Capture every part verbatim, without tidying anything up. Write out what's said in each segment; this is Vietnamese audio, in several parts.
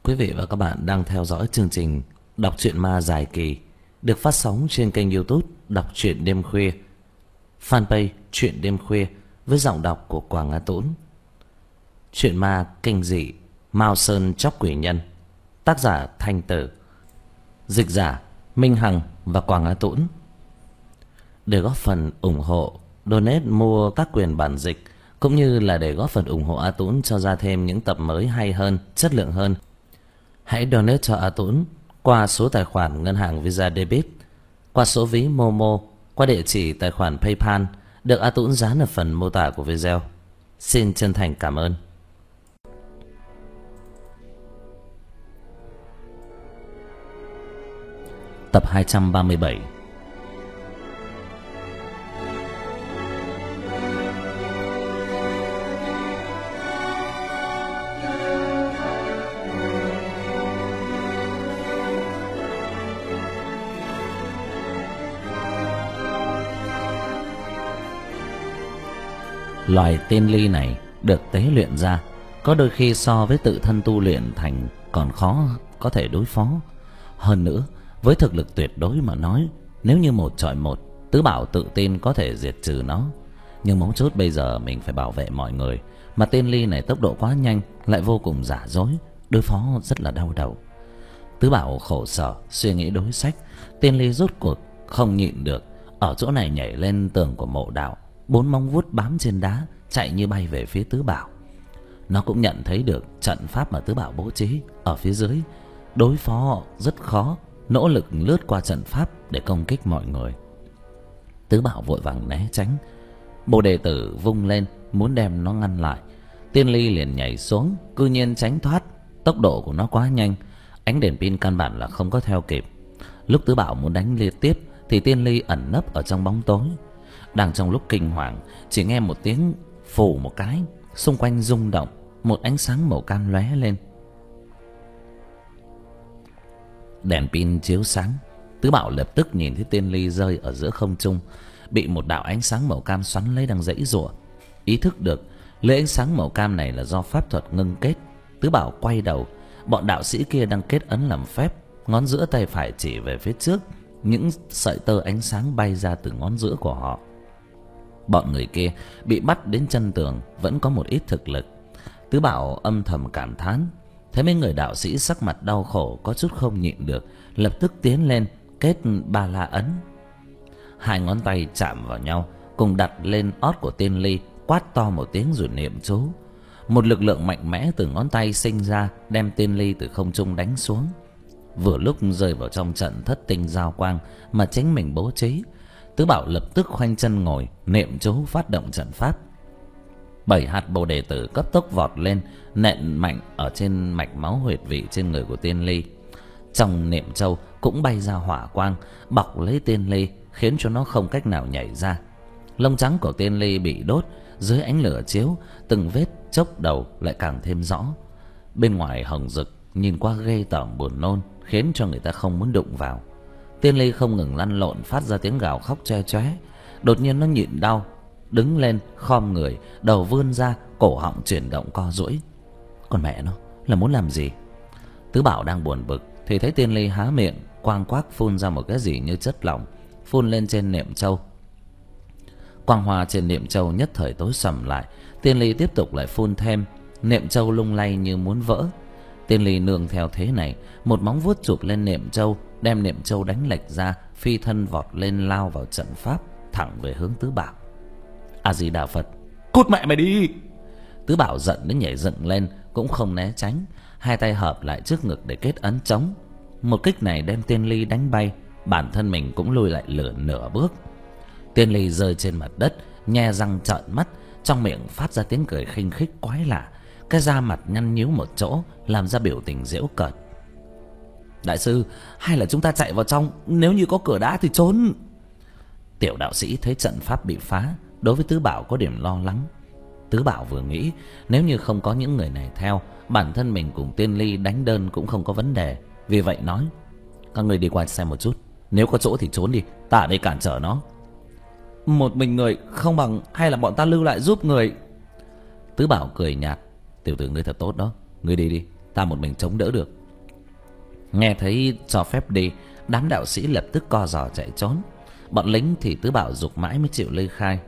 Quý vị và các bạn đang theo dõi chương trình Đọc truyện ma dài kỳ được phát sóng trên kênh YouTube Đọc truyện đêm khuya, fanpage Truyện đêm khuya với giọng đọc của Quảng Á Tũng. Truyện ma kinh dị Mao Sơn Chóc Quỷ Nhân, tác giả Thanh Tử, dịch giả Minh Hằng và Quảng Á Tũng. Để góp phần ủng hộ, donate mua các quyền bản dịch cũng như là để góp phần ủng hộ A Tũng cho ra thêm những tập mới hay hơn, chất lượng hơn, hãy donate cho A Tũng qua số tài khoản ngân hàng Visa Debit, qua số ví Momo, qua địa chỉ tài khoản PayPal được A Tũng dán ở phần mô tả của video. Xin chân thành cảm ơn. Tập hai trăm ba mươi bảy. Loài tiên ly này được tế luyện ra, có đôi khi so với tự thân tu luyện thành còn khó có thể đối phó. Hơn nữa, với thực lực tuyệt đối mà nói, nếu như một chọi một, Tứ Bảo tự tin có thể diệt trừ nó. Nhưng mấu chốt bây giờ mình phải bảo vệ mọi người, mà tiên ly này tốc độ quá nhanh, lại vô cùng giả dối, đối phó rất là đau đầu. Tứ Bảo khổ sở suy nghĩ đối sách. Tiên ly rốt cuộc không nhịn được, ở chỗ này nhảy lên tường của mộ đạo, bốn móng vuốt bám trên đá, chạy như bay về phía Tứ Bảo. Nó cũng nhận thấy được trận pháp mà Tứ Bảo bố trí ở phía dưới đối phó rất khó, nỗ lực lướt qua trận pháp để công kích mọi người. Tứ Bảo vội vàng né tránh. Bồ Đề Tử vung lên muốn đem nó ngăn lại. Tiên ly liền nhảy xuống, cư nhiên tránh thoát. Tốc độ của nó quá nhanh, ánh đèn pin căn bản là không có theo kịp. Lúc Tứ Bảo muốn đánh liên tiếp thì tiên ly ẩn nấp ở trong bóng tối. Đang trong lúc kinh hoàng, chỉ nghe một tiếng phù một cái, xung quanh rung động, một ánh sáng màu cam lóe lên. Đèn pin chiếu sáng, Tứ Bảo lập tức nhìn thấy tiên ly rơi ở giữa không trung, bị một đạo ánh sáng màu cam xoắn lấy đang giãy giụa. Ý thức được lưỡi ánh sáng màu cam này là do pháp thuật ngưng kết, Tứ Bảo quay đầu. Bọn đạo sĩ kia đang kết ấn làm phép, ngón giữa tay phải chỉ về phía trước, những sợi tơ ánh sáng bay ra từ ngón giữa của họ. Bọn người kia bị bắt đến chân tường vẫn có một ít thực lực. Tứ Bảo âm thầm cảm thán. Thấy mấy người đạo sĩ sắc mặt đau khổ, có chút không nhịn được, lập tức tiến lên kết ba la ấn. Hai ngón tay chạm vào nhau, cùng đặt lên ót của tiên ly, quát to một tiếng rồi niệm chú. Một lực lượng mạnh mẽ từ ngón tay sinh ra, đem tiên ly từ không trung đánh xuống. Vừa lúc rơi vào trong trận thất tinh giao quang mà chính mình bố trí, Tứ Bảo lập tức khoanh chân ngồi, niệm chú phát động trận pháp. Bảy hạt Bồ Đề Tử cấp tốc vọt lên, nện mạnh ở trên mạch máu huyệt vị trên người của tiên ly. Trong niệm châu cũng bay ra hỏa quang, bọc lấy tiên ly, khiến cho nó không cách nào nhảy ra. Lông trắng của tiên ly bị đốt, dưới ánh lửa chiếu, từng vết chốc đầu lại càng thêm rõ. Bên ngoài hồng rực, nhìn qua ghê tởm buồn nôn, khiến cho người ta không muốn đụng vào. Tiên ly không ngừng lăn lộn, phát ra tiếng gào khóc choe choé. Đột nhiên nó nhịn đau, đứng lên, khom người, đầu vươn ra, cổ họng chuyển động co duỗi. Còn mẹ nó là muốn làm gì? Tứ Bảo đang buồn bực thì thấy tiên ly há miệng, quang quác phun ra một cái gì như chất lỏng, phun lên trên niệm châu. Quang hoa trên niệm châu nhất thời tối sầm lại. Tiên ly tiếp tục lại phun thêm, niệm châu lung lay như muốn vỡ. Tiên ly nương theo thế này, một móng vuốt chụp lên niệm châu, đem niệm châu đánh lệch ra, phi thân vọt lên lao vào trận pháp, thẳng về hướng Tứ Bảo. A Di Đà Phật! Cút mẹ mày đi! Tứ Bảo giận đến nhảy dựng lên, cũng không né tránh, hai tay hợp lại trước ngực để kết ấn chống. Một kích này đem tiên ly đánh bay, bản thân mình cũng lùi lại lửa nửa bước. Tiên ly rơi trên mặt đất, nhe răng trợn mắt, trong miệng phát ra tiếng cười khinh khích quái lạ, cái da mặt nhăn nhíu một chỗ, làm ra biểu tình giễu cợt. Đại sư, hay là chúng ta chạy vào trong, nếu như có cửa đá thì trốn. Tiểu đạo sĩ thấy trận pháp bị phá, đối với Tứ Bảo có điểm lo lắng. Tứ Bảo vừa nghĩ, nếu như không có những người này theo, bản thân mình cùng tiên ly đánh đơn cũng không có vấn đề. Vì vậy nói, các người đi qua xem một chút, nếu có chỗ thì trốn đi, ta ở đây cản trở nó. Một mình người không bằng, hay là bọn ta lưu lại giúp người? Tứ Bảo cười nhạt, tiểu tử ngươi thật tốt đó, ngươi đi đi, ta một mình chống đỡ được. Nghe thấy cho phép đi, đám đạo sĩ lập tức co giò chạy trốn. Bọn lính thì Tứ Bảo giục mãi mới chịu ly khai.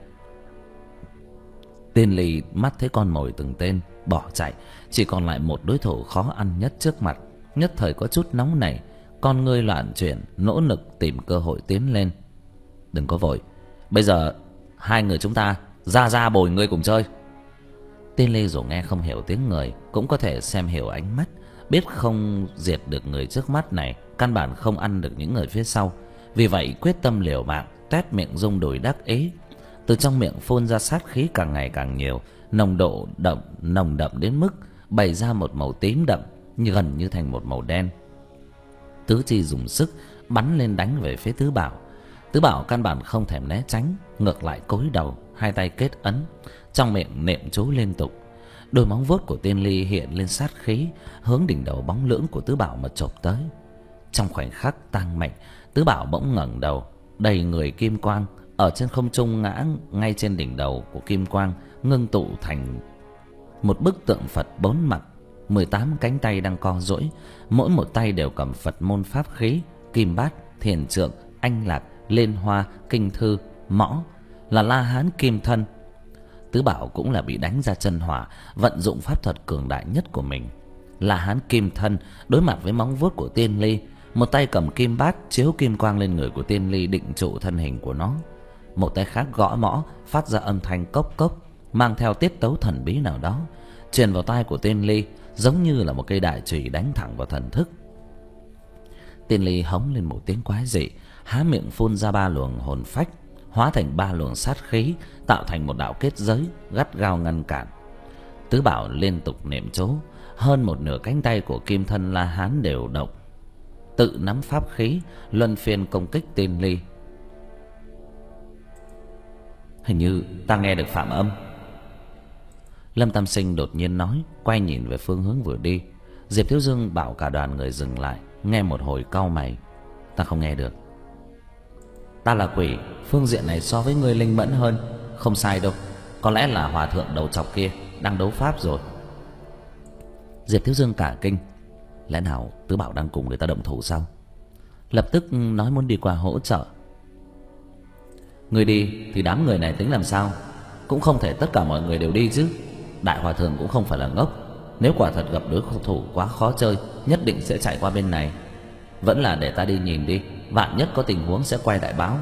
Tiên Ly mắt thấy con mồi từng tên bỏ chạy, chỉ còn lại một đối thủ khó ăn nhất trước mặt. Nhất thời có chút nóng nảy, con ngươi loạn chuyển, nỗ lực tìm cơ hội tiến lên. Đừng có vội, bây giờ hai người chúng ta ra ra bồi ngươi cùng chơi. Tiên Ly dù nghe không hiểu tiếng người, cũng có thể xem hiểu ánh mắt, biết không diệt được người trước mắt này, căn bản không ăn được những người phía sau. Vì vậy quyết tâm liều mạng, toét miệng rung đùi đắc ý. Từ trong miệng phun ra sát khí càng ngày càng nhiều, nồng độ đậm nồng đậm đến mức bày ra một màu tím đậm, như gần như thành một màu đen. Tứ chi dùng sức bắn lên đánh về phía Tứ Bảo. Tứ Bảo căn bản không thèm né tránh, ngược lại cúi đầu, hai tay kết ấn, trong miệng niệm chú liên tục. Đôi móng vuốt của Tiên Ly hiện lên sát khí, hướng đỉnh đầu bóng lưỡng của Tứ Bảo mà chộp tới. Trong khoảnh khắc tăng mạnh, Tứ Bảo bỗng ngẩng đầu, đầy người kim quang, ở trên không trung ngã ngay trên đỉnh đầu của kim quang, ngưng tụ thành một bức tượng Phật bốn mặt, mười tám cánh tay đang co duỗi, mỗi một tay đều cầm Phật môn pháp khí, kim bát, thiền trượng, anh lạc, liên hoa, kinh thư, mõ, là La Hán Kim Thân. Tứ Bảo cũng là bị đánh ra chân hỏa, vận dụng pháp thuật cường đại nhất của mình. La Hán Kim Thân đối mặt với móng vuốt của Tiên Ly, một tay cầm kim bát chiếu kim quang lên người của Tiên Ly, định trụ thân hình của nó. Một tay khác gõ mõ, phát ra âm thanh cốc cốc, mang theo tiết tấu thần bí nào đó, truyền vào tai của Tiên Ly, giống như là một cây đại chùy đánh thẳng vào thần thức. Tiên Ly hống lên một tiếng quái dị, há miệng phun ra ba luồng hồn phách, hóa thành ba luồng sát khí, tạo thành một đạo kết giới gắt gao ngăn cản. Tứ Bảo liên tục niệm chú, hơn một nửa cánh tay của Kim Thân La Hán đều động, tự nắm pháp khí luân phiên công kích Tiên Ly. Hình như ta nghe được phạm âm. Lâm Tam Sinh đột nhiên nói, quay nhìn về phương hướng vừa đi. Diệp Thiếu Dương bảo cả đoàn người dừng lại, nghe một hồi cau mày. Ta không nghe được. Ta là quỷ, phương diện này so với ngươi linh mẫn hơn. Không sai đâu, có lẽ là hòa thượng đầu chọc kia đang đấu pháp rồi. Diệp Thiếu Dương cả kinh. Lẽ nào Tứ Bảo đang cùng người ta động thủ sao? Lập tức nói muốn đi qua hỗ trợ. Người đi thì đám người này tính làm sao? Cũng không thể tất cả mọi người đều đi chứ. Đại hòa thượng cũng không phải là ngốc, nếu quả thật gặp đối thủ quá khó chơi, nhất định sẽ chạy qua bên này. Vẫn là để ta đi nhìn đi, vạn nhất có tình huống sẽ quay lại báo.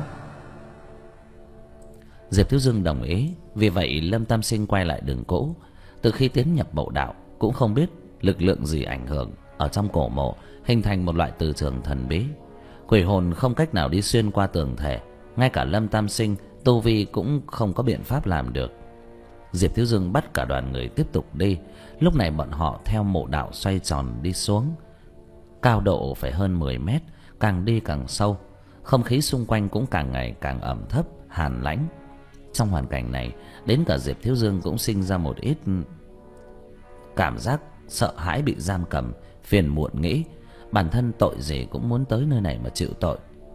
Diệp Thiếu Dương đồng ý. Vì vậy Lâm Tam Sinh quay lại đường cũ. Từ khi tiến nhập mộ đạo, cũng không biết lực lượng gì ảnh hưởng, ở trong cổ mộ hình thành một loại từ trường thần bí. Quỷ hồn không cách nào đi xuyên qua tường thể, ngay cả Lâm Tam Sinh tu vi cũng không có biện pháp làm được. Diệp Thiếu Dương bắt cả đoàn người tiếp tục đi. Lúc này bọn họ theo mộ đạo xoay tròn đi xuống, cao độ phải hơn mười mét, càng đi càng sâu. Không khí xung quanh cũng càng ngày càng ẩm thấp, hàn lãnh. Trong hoàn cảnh này, đến cả Diệp Thiếu Dương cũng sinh ra một ít cảm giác sợ hãi bị giam cầm, phiền muộn nghĩ bản thân tội gì cũng muốn tới nơi này mà chịu tội.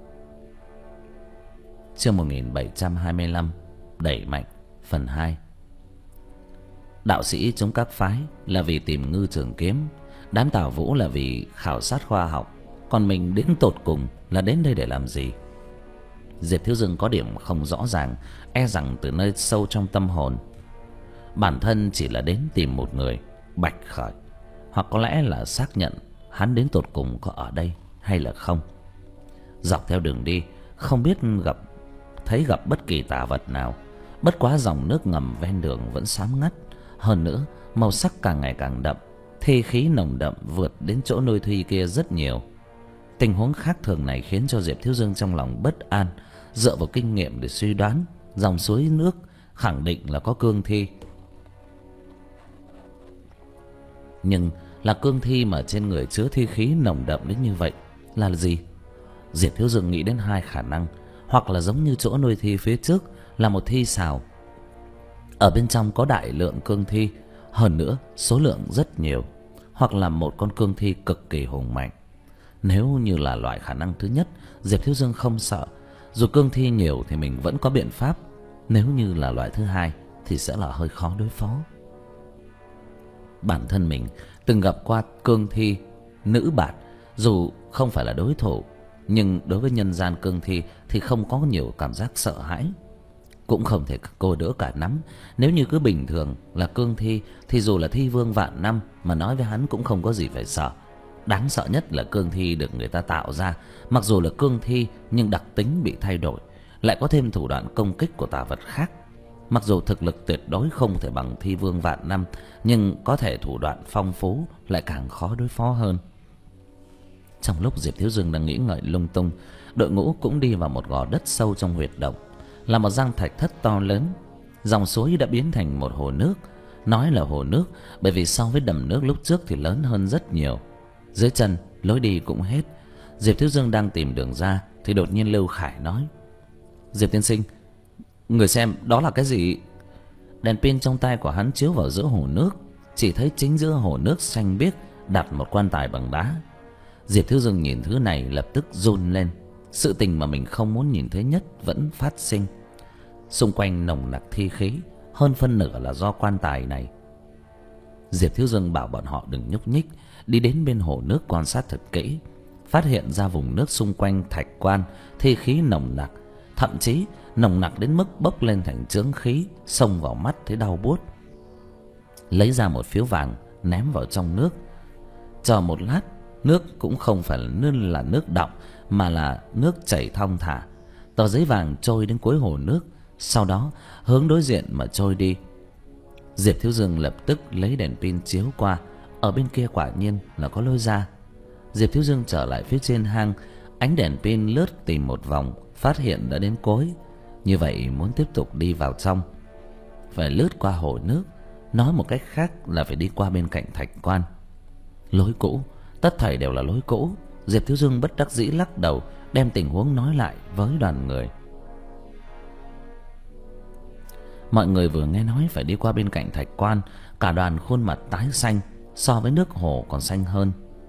Chương một nghìn bảy trăm hai mươi lăm, đẩy mạnh phần hai. Đạo sĩ chúng các phái là vì tìm ngư trường kiếm, đám Tào Vũ là vì khảo sát khoa học, còn mình đến tột cùng là đến đây để làm gì? Diệp Thiếu Dương có điểm không rõ ràng, e rằng từ nơi sâu trong tâm hồn, bản thân chỉ là đến tìm một người, Bạch Khởi, hoặc có lẽ là xác nhận hắn đến tột cùng có ở đây hay là không. Dọc theo đường đi, không biết gặp thấy gặp bất kỳ tà vật nào. Bất quá dòng nước ngầm ven đường vẫn xám ngắt, hơn nữa màu sắc càng ngày càng đậm, thi khí nồng đậm vượt đến chỗ nơi thi kia rất nhiều. Tình huống khác thường này khiến cho Diệp Thiếu Dương trong lòng bất an, dựa vào kinh nghiệm để suy đoán dòng suối nước khẳng định là có cương thi. Nhưng là cương thi mà trên người chứa thi khí nồng đậm đến như vậy là gì? Diệp Thiếu Dương nghĩ đến hai khả năng, hoặc là giống như chỗ nuôi thi phía trước là một thi xào, ở bên trong có đại lượng cương thi, hơn nữa số lượng rất nhiều, hoặc là một con cương thi cực kỳ hùng mạnh. Nếu như là loại khả năng thứ nhất, Diệp Thiếu Dương không sợ, dù cương thi nhiều thì mình vẫn có biện pháp. Nếu như là loại thứ hai thì sẽ là hơi khó đối phó. Bản thân mình từng gặp qua cương thi nữ bạt, Dù không phải là đối thủ, nhưng đối với nhân gian cương thi thì không có nhiều cảm giác sợ hãi. Cũng không thể cô đỡ cả nắm. Nếu như cứ bình thường là cương thi thì dù là thi vương vạn năm mà nói với hắn cũng không có gì phải sợ. Đáng sợ nhất là cương thi được người ta tạo ra, mặc dù là cương thi nhưng đặc tính bị thay đổi, lại có thêm thủ đoạn công kích của tà vật khác. Mặc dù thực lực tuyệt đối không thể bằng thi vương vạn năm, nhưng có thể thủ đoạn phong phú lại càng khó đối phó hơn. Trong lúc Diệp Thiếu Dương đang nghĩ ngợi lung tung, đội ngũ cũng đi vào một gò đất sâu trong huyệt động, là một giang thạch thất to lớn. Dòng suối đã biến thành một hồ nước. Nói là hồ nước bởi vì so với đầm nước lúc trước thì lớn hơn rất nhiều. Dưới chân lối đi cũng hết. Diệp Thiếu Dương đang tìm đường ra thì đột nhiên Lưu Khải nói: Diệp tiên sinh, người xem đó là cái gì? Đèn pin trong tay của hắn chiếu vào giữa hồ nước, chỉ thấy chính giữa hồ nước xanh biếc đặt một quan tài bằng đá. Diệp Thiếu Dương nhìn thứ này lập tức run lên. Sự tình mà mình không muốn nhìn thấy nhất vẫn phát sinh. Xung quanh nồng nặc thi khí, hơn phân nửa là do quan tài này. Diệp Thiếu Dương bảo bọn họ đừng nhúc nhích, đi đến bên hồ nước quan sát thật kỹ. Phát hiện ra vùng nước xung quanh thạch quan thi khí nồng nặc, thậm chí nồng nặc đến mức bốc lên thành chướng khí, xông vào mắt thấy đau buốt. Lấy ra một phiếu vàng ném vào trong nước. Chờ một lát, nước cũng không phải là nước là nước đọng mà là nước chảy thong thả. Tờ giấy vàng trôi đến cuối hồ nước, sau đó hướng đối diện mà trôi đi. Diệp Thiếu Dương lập tức lấy đèn pin chiếu qua, ở bên kia quả nhiên là có lối ra. Diệp Thiếu Dương trở lại phía trên hang, ánh đèn pin lướt tìm một vòng, phát hiện đã đến cuối. Như vậy muốn tiếp tục đi vào trong phải lướt qua hồ nước, nói một cách khác là phải đi qua bên cạnh thạch quan. Lối cũ, tất thảy đều là lối cũ. Diệp Thiếu Dương bất đắc dĩ lắc đầu, đem tình huống nói lại với đoàn người. Mọi người vừa nghe nói phải đi qua bên cạnh thạch quan, cả đoàn khuôn mặt tái xanh, so với nước hồ còn xanh hơn.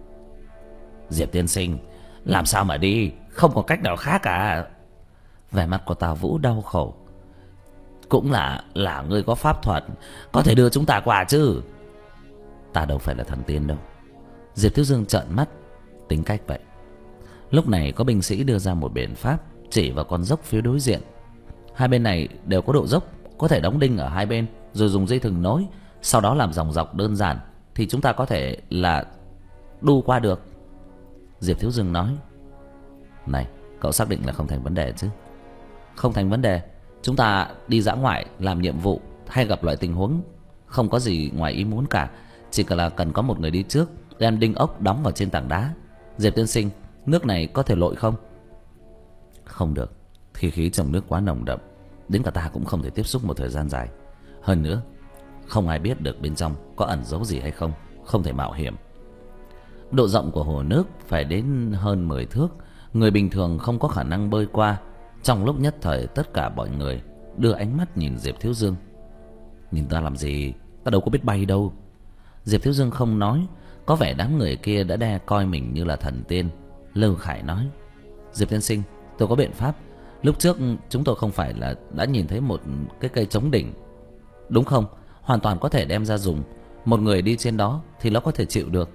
Diệp tiên sinh, làm sao mà đi, không có cách nào khác cả. Vẻ mặt của Tào Vũ đau khổ. Cũng là là người có pháp thuật, có thể đưa chúng ta qua chứ. Ta đâu phải là thần tiên đâu. Diệp Thiếu Dương trợn mắt, tính cách vậy. Lúc này có binh sĩ đưa ra một biện pháp, chỉ vào con dốc phía đối diện. Hai bên này đều có độ dốc, có thể đóng đinh ở hai bên rồi dùng dây thừng nối, sau đó làm dòng dọc đơn giản thì chúng ta có thể là đu qua được. Diệp Thiếu Dương nói: Này, cậu xác định là không thành vấn đề chứ? Không thành vấn đề. Chúng ta đi dã ngoại làm nhiệm vụ hay gặp loại tình huống không có gì ngoài ý muốn cả, chỉ cần là cần có một người đi trước đem đinh ốc đóng vào trên tảng đá. Diệp tiên sinh, nước này có thể lội không? Không được, khí khí trong nước quá nồng đậm, đến cả ta cũng không thể tiếp xúc một thời gian dài. Hơn nữa, không ai biết được bên trong có ẩn giấu gì hay không, không thể mạo hiểm. Độ rộng của hồ nước phải đến hơn mười thước, người bình thường không có khả năng bơi qua. Trong lúc nhất thời, tất cả mọi người đưa ánh mắt nhìn Diệp Thiếu Dương. Nhìn ta làm gì, ta đâu có biết bay đâu. Diệp Thiếu Dương không nói, có vẻ đám người kia đã đe coi mình như là thần tiên. Lưu Khải nói: Diệp tiên sinh, tôi có biện pháp. Lúc trước chúng tôi không phải là đã nhìn thấy một cái cây chống đỉnh, đúng không? Hoàn toàn có thể đem ra dùng. Một người đi trên đó thì nó có thể chịu được.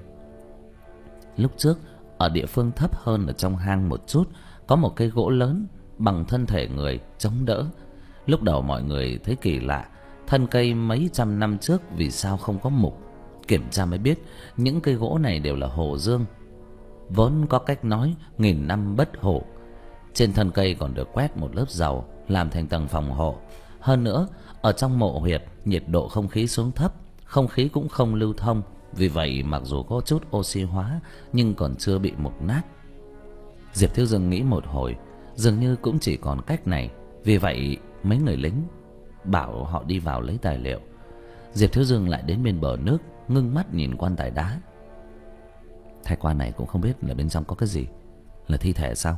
Lúc trước ở địa phương thấp hơn ở trong hang một chút, có một cây gỗ lớn bằng thân thể người chống đỡ. Lúc đầu mọi người thấy kỳ lạ, thân cây mấy trăm năm trước vì sao không có mục. Kiểm tra mới biết những cây gỗ này đều là hồ dương. Vốn có cách nói nghìn năm bất hổ. Trên thân cây còn được quét một lớp dầu làm thành tầng phòng hộ. Hơn nữa, ở trong mộ huyệt nhiệt độ không khí xuống thấp, không khí cũng không lưu thông. Vì vậy mặc dù có chút oxy hóa nhưng còn chưa bị mục nát. Diệp Thiếu Dương nghĩ một hồi, dường như cũng chỉ còn cách này. Vì vậy mấy người lính bảo họ đi vào lấy tài liệu. Diệp Thiếu Dương lại đến bên bờ nước, ngưng mắt nhìn quan tài đá. Thạch quan này cũng không biết là bên trong có cái gì. Là thi thể sao?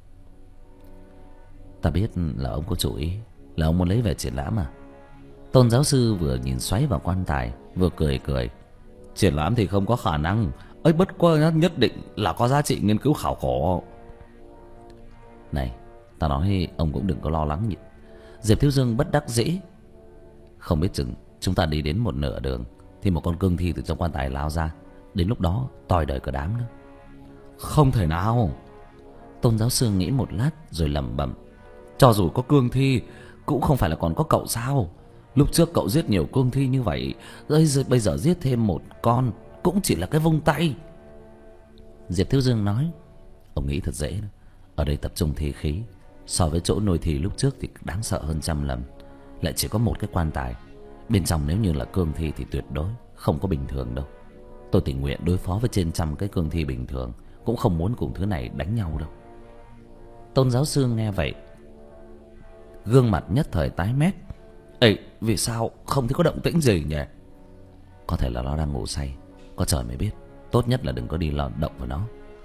Ta biết là ông có chủ ý, là ông muốn lấy về triển lãm mà. Tôn giáo sư vừa nhìn xoáy vào quan tài, vừa cười cười. Triển lãm thì không có khả năng ấy, bất quá nhất định là có giá trị nghiên cứu khảo cổ. Này, ta nói ông cũng đừng có lo lắng nhỉ. Diệp Thiếu Dương bất đắc dĩ. Không biết chừng chúng ta đi đến một nửa đường thì một con cương thi từ trong quan tài lao ra. Đến lúc đó toi đời cả đám nữa. Không thể nào. Tôn giáo sư nghĩ một lát rồi lẩm bẩm. Cho dù có cương thi cũng không phải là còn có cậu sao? Lúc trước cậu giết nhiều cương thi như vậy, bây giờ giết thêm một con cũng chỉ là cái vung tay. Diệp Thiếu Dương nói. Ông nghĩ thật dễ đó. Ở đây tập trung thi khí, so với chỗ nuôi thi lúc trước thì đáng sợ hơn trăm lần. Lại chỉ có một cái quan tài, bên trong nếu như là cương thi thì tuyệt đối không có bình thường đâu. Tôi tình nguyện đối phó với trên trăm cái cương thi bình thường, cũng không muốn cùng thứ này đánh nhau đâu. Tôn giáo sư nghe vậy, gương mặt nhất thời tái mét. Ê, vì sao không thấy có động tĩnh gì nhỉ? Có thể là nó đang ngủ say, có trời mới biết. Tốt nhất là đừng có đi lọt động vào nó.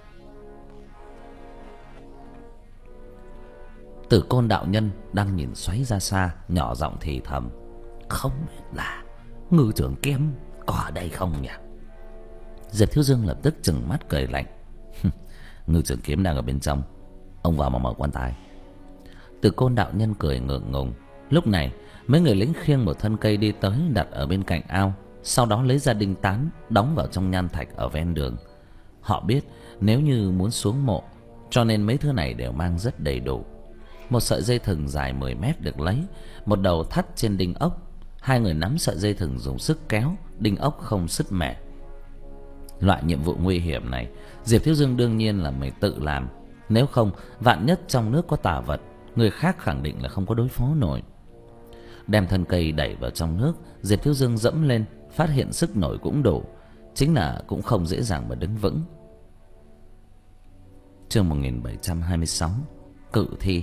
Tử Côn đạo nhân đang nhìn xoáy ra xa, nhỏ giọng thì thầm. Không biết là Ngư Trường Kiếm có ở đây không nhỉ? Diệp Thiếu Dương lập tức trừng mắt cười lạnh. Ngư Trường Kiếm đang ở bên trong, ông vào mà mở quan tài. Tử Côn đạo nhân cười ngượng ngùng. Lúc này mấy người lính khiêng một thân cây đi tới, đặt ở bên cạnh ao, sau đó lấy ra đinh tán đóng vào trong nham thạch ở ven đường. Họ biết nếu như muốn xuống mộ, cho nên mấy thứ này đều mang rất đầy đủ. Một sợi dây thừng dài mười mét được lấy, một đầu thắt trên đinh ốc. Hai người nắm sợi dây thừng dùng sức kéo, đinh ốc không sứt mẻ. Loại nhiệm vụ nguy hiểm này Diệp Thiếu Dương đương nhiên là mình tự làm. Nếu không, vạn nhất trong nước có tà vật, người khác khẳng định là không có đối phó nổi. Đem thân cây đẩy vào trong nước, Diệp Thiếu Dương dẫm lên, phát hiện sức nổi cũng đủ, chính là cũng không dễ dàng mà đứng vững. Chương một nghìn bảy trăm hai mươi sáu. Cự thi.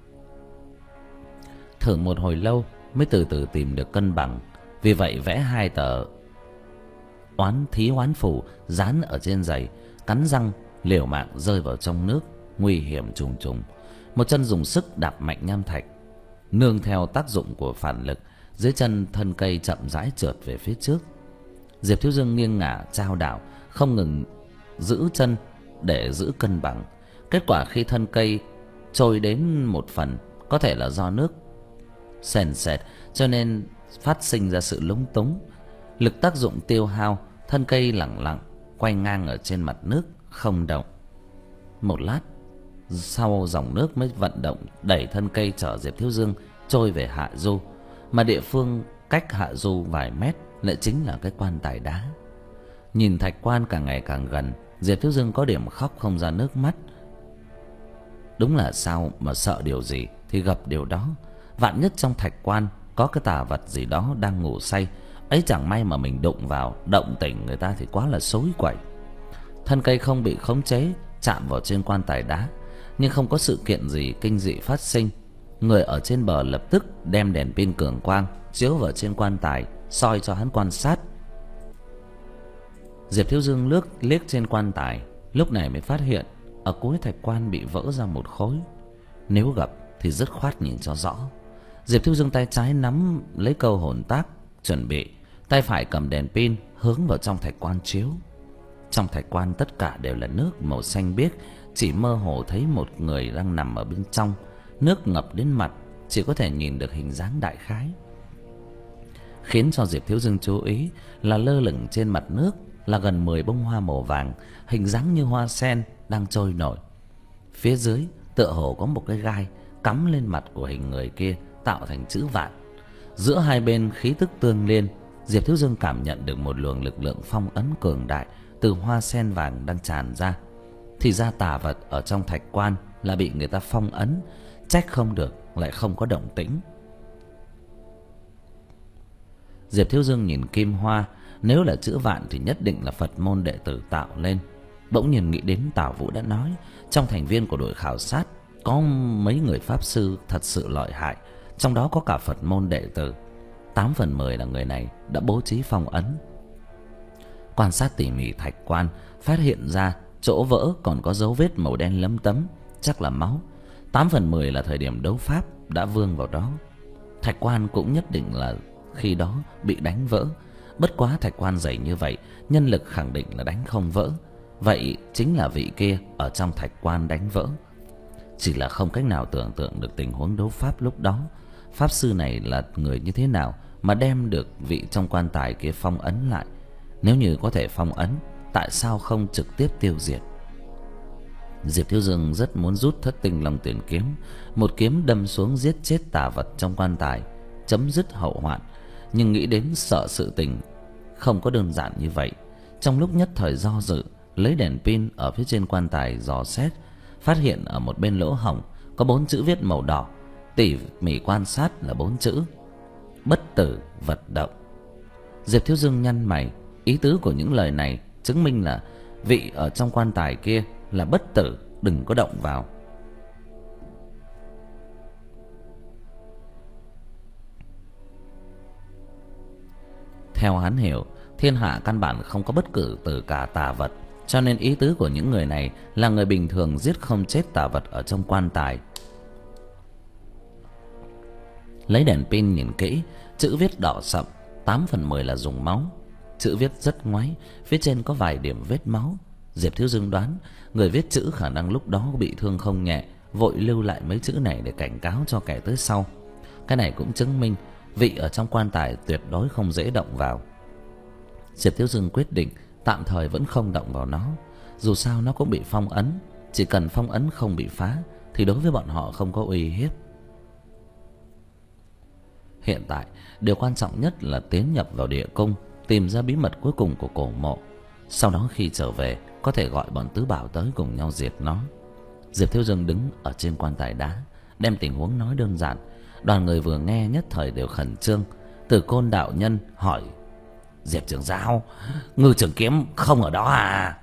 Thử một hồi lâu mới từ từ tìm được cân bằng. Vì vậy vẽ hai tờ oán thí oán phù dán ở trên giày, cắn răng liều mạng rơi vào trong nước, nguy hiểm trùng trùng. Một chân dùng sức đạp mạnh nham thạch, nương theo tác dụng của phản lực, dưới chân thân cây chậm rãi trượt về phía trước. Diệp Thiếu Dương nghiêng ngả chao đảo, không ngừng giữ chân để giữ cân bằng. Kết quả khi thân cây trôi đến một phần, có thể là do nước sền sệt cho nên phát sinh ra sự lúng túng. Lực tác dụng tiêu hao, thân cây lẳng lặng quay ngang ở trên mặt nước không động. Một lát sau, dòng nước mới vận động đẩy thân cây chở Diệp Thiếu Dương trôi về hạ du. Mà địa phương cách hạ du vài mét lại chính là cái quan tài đá. Nhìn thạch quan càng ngày càng gần, Diệp Thiếu Dương có điểm khóc không ra nước mắt. Đúng là sao mà sợ điều gì thì gặp điều đó. Vạn nhất trong thạch quan có cái tà vật gì đó đang ngủ say, ấy chẳng may mà mình đụng vào, động tỉnh người ta thì quá là xối quẩy. Thân cây không bị khống chế, chạm vào trên quan tài đá, nhưng không có sự kiện gì kinh dị phát sinh. Người ở trên bờ lập tức đem đèn pin cường quang chiếu vào trên quan tài, soi cho hắn quan sát. Diệp Thiếu Dương lướt liếc trên quan tài, lúc này mới phát hiện ở cuối thạch quan bị vỡ ra một khối. Nếu gặp thì dứt khoát nhìn cho rõ. Diệp Thiếu Dương tay trái nắm lấy câu hồn tác chuẩn bị, tay phải cầm đèn pin hướng vào trong thạch quan chiếu. Trong thạch quan tất cả đều là nước màu xanh biếc, chỉ mơ hồ thấy một người đang nằm ở bên trong. Nước ngập đến mặt, chỉ có thể nhìn được hình dáng đại khái. Khiến cho Diệp Thiếu Dương chú ý là lơ lửng trên mặt nước là gần mười bông hoa màu vàng, hình dáng như hoa sen đang trôi nổi. Phía dưới tựa hồ có một cái gai cắm lên mặt của hình người kia, tạo thành chữ vạn. Giữa hai bên khí tức tương liên, Diệp Thiếu Dương cảm nhận được một luồng lực lượng phong ấn cường đại từ hoa sen vàng đang tràn ra. Thì ra tà vật ở trong thạch quan là bị người ta phong ấn, trách không được lại không có động tĩnh. Diệp Thiếu Dương nhìn kim hoa, nếu là chữ vạn thì nhất định là Phật môn đệ tử tạo lên. Bỗng nhiên nghĩ đến Tào Vũ đã nói trong thành viên của đội khảo sát có mấy người pháp sư thật sự lợi hại, trong đó có cả Phật môn đệ tử. Tám phần mười là người này đã bố trí phong ấn. Quan sát tỉ mỉ thạch quan, phát hiện ra chỗ vỡ còn có dấu vết màu đen lấm tấm, chắc là máu. Tám phần mười là thời điểm đấu pháp đã vương vào đó. Thạch quan cũng nhất định là khi đó bị đánh vỡ. Bất quá thạch quan dày như vậy, nhân lực khẳng định là đánh không vỡ. Vậy chính là vị kia ở trong thạch quan đánh vỡ. Chỉ là không cách nào tưởng tượng được tình huống đấu pháp lúc đó. Pháp sư này là người như thế nào mà đem được vị trong quan tài kia phong ấn lại? Nếu như có thể phong ấn, tại sao không trực tiếp tiêu diệt? Diệp Thiếu Dương rất muốn rút Thất Tinh Long Tuyển kiếm, một kiếm đâm xuống giết chết tà vật trong quan tài, chấm dứt hậu hoạn, nhưng nghĩ đến sợ sự tình không có đơn giản như vậy. Trong lúc nhất thời do dự, lấy đèn pin ở phía trên quan tài dò xét, phát hiện ở một bên lỗ hổng có bốn chữ viết màu đỏ. Tỉ mỉ quan sát là bốn chữ: bất tử vật động. Diệp Thiếu Dương nhăn mày, ý tứ của những lời này chứng minh là vị ở trong quan tài kia là bất tử, đừng có động vào. Theo hắn hiểu, thiên hạ căn bản không có bất tử từ cả tà vật, cho nên ý tứ của những người này là người bình thường giết không chết tà vật ở trong quan tài. Lấy đèn pin nhìn kỹ, chữ viết đỏ sậm, tám phần mười là dùng máu. Chữ viết rất ngoáy, phía trên có vài điểm vết máu. Diệp Thiếu Dương đoán người viết chữ khả năng lúc đó bị thương không nhẹ, vội lưu lại mấy chữ này để cảnh cáo cho kẻ tới sau. Cái này cũng chứng minh vị ở trong quan tài tuyệt đối không dễ động vào. Diệp Thiếu Dương quyết định tạm thời vẫn không động vào nó. Dù sao nó cũng bị phong ấn, chỉ cần phong ấn không bị phá thì đối với bọn họ không có uy hiếp. Hiện tại, điều quan trọng nhất là tiến nhập vào địa cung, tìm ra bí mật cuối cùng của cổ mộ. Sau đó khi trở về, có thể gọi bọn tứ bảo tới cùng nhau diệt nó. Diệp Thiếu Dương đứng ở trên quan tài đá, đem tình huống nói đơn giản. Đoàn người vừa nghe nhất thời đều khẩn trương. Tử Côn đạo nhân hỏi: Diệp trưởng giáo, Ngư Trường Kiếm không ở đó à?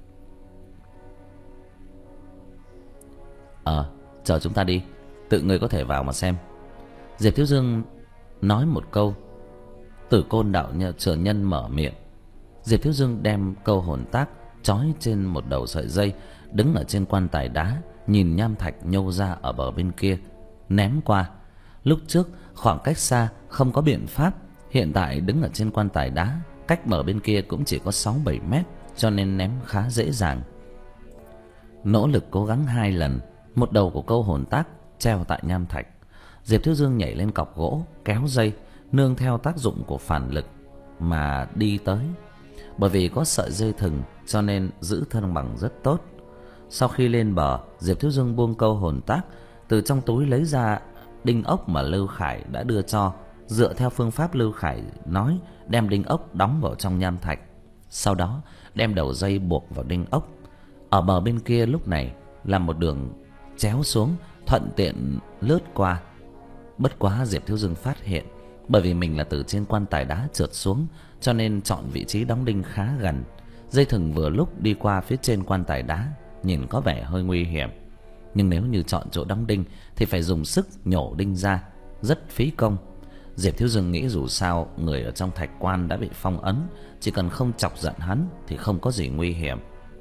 Ờ, chờ chúng ta đi, tự người có thể vào mà xem. Diệp Thiếu Dương nói một câu. Tử Côn đạo nhân trở nhân mở miệng. Diệp Thiếu Dương đem câu hồn tác trói trên một đầu sợi dây, đứng ở trên quan tài đá, nhìn nham thạch nhô ra ở bờ bên kia, ném qua. Lúc trước khoảng cách xa không có biện pháp, hiện tại đứng ở trên quan tài đá, cách bờ bên kia cũng chỉ có sáu bảy mét, cho nên ném khá dễ dàng. Nỗ lực cố gắng hai lần, một đầu của câu hồn tác treo tại nham thạch. Diệp Thiếu Dương nhảy lên cọc gỗ, kéo dây, nương theo tác dụng của phản lực mà đi tới. Bởi vì có sợi dây thừng cho nên giữ thăng bằng rất tốt. Sau khi lên bờ, Diệp Thiếu Dương buông câu hồn tác, từ trong túi lấy ra đinh ốc mà Lưu Khải đã đưa cho, dựa theo phương pháp Lưu Khải nói, đem đinh ốc đóng vào trong nham thạch. Sau đó đem đầu dây buộc vào đinh ốc. Ở bờ bên kia lúc này là một đường chéo xuống, thuận tiện lướt qua. Bất quá Diệp Thiếu Dương phát hiện, bởi vì mình là từ trên quan tài đá trượt xuống, cho nên chọn vị trí đóng đinh khá gần. Dây thừng vừa lúc đi qua phía trên quan tài đá, nhìn có vẻ hơi nguy hiểm. Nhưng nếu như chọn chỗ đóng đinh thì phải dùng sức nhổ đinh ra, rất phí công. Diệp Thiếu Dương nghĩ dù sao người ở trong thạch quan đã bị phong ấn, chỉ cần không chọc giận hắn thì không có gì nguy hiểm.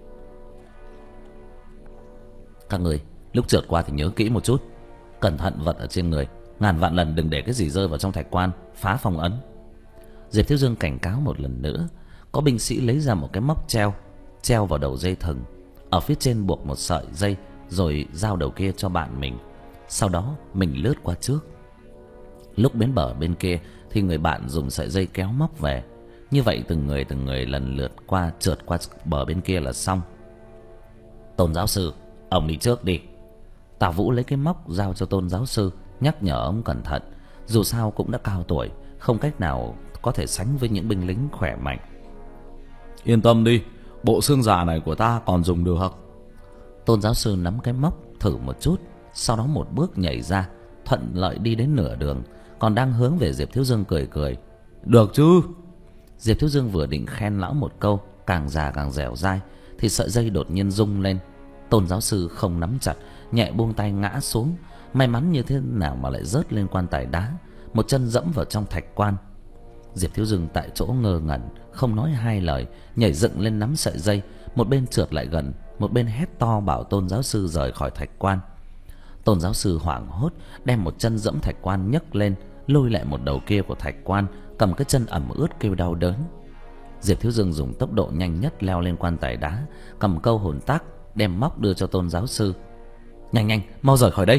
Các người lúc trượt qua thì nhớ kỹ một chút, cẩn thận vật ở trên người, ngàn vạn lần đừng để cái gì rơi vào trong thạch quan, phá phong ấn. Diệp Thiếu Dương cảnh cáo một lần nữa. Có binh sĩ lấy ra một cái móc treo, treo vào đầu dây thừng, ở phía trên buộc một sợi dây, rồi giao đầu kia cho bạn mình. Sau đó mình lướt qua trước. Lúc đến bờ bên kia thì người bạn dùng sợi dây kéo móc về. Như vậy từng người từng người lần lượt qua, trượt qua bờ bên kia là xong. Tôn giáo sư, ông đi trước đi. Tào Vũ lấy cái móc giao cho Tôn giáo sư, nhắc nhở ông cẩn thận. Dù sao cũng đã cao tuổi, không cách nào có thể sánh với những binh lính khỏe mạnh. Yên tâm đi, bộ xương già này của ta còn dùng được. Tôn giáo sư nắm cái móc thử một chút, sau đó một bước nhảy ra, thuận lợi đi đến nửa đường, còn đang hướng về Diệp Thiếu Dương cười cười. Được chứ? Diệp Thiếu Dương vừa định khen lão một câu, càng già càng dẻo dai, thì sợi dây đột nhiên rung lên. Tôn giáo sư không nắm chặt, nhẹ buông tay ngã xuống. May mắn như thế nào mà lại rớt lên quan tài đá, một chân dẫm vào trong thạch quan. Diệp Thiếu Dương tại chỗ ngơ ngẩn, không nói hai lời, nhảy dựng lên nắm sợi dây, một bên trượt lại gần, một bên hét to bảo Tôn giáo sư rời khỏi thạch quan. Tôn giáo sư hoảng hốt, đem một chân dẫm thạch quan nhấc lên, lôi lại một đầu kia của thạch quan, cầm cái chân ẩm ướt kêu đau đớn. Diệp Thiếu Dương dùng tốc độ nhanh nhất leo lên quan tài đá, cầm câu hồn tác, đem móc đưa cho Tôn giáo sư. Nhanh nhanh, mau rời khỏi đây.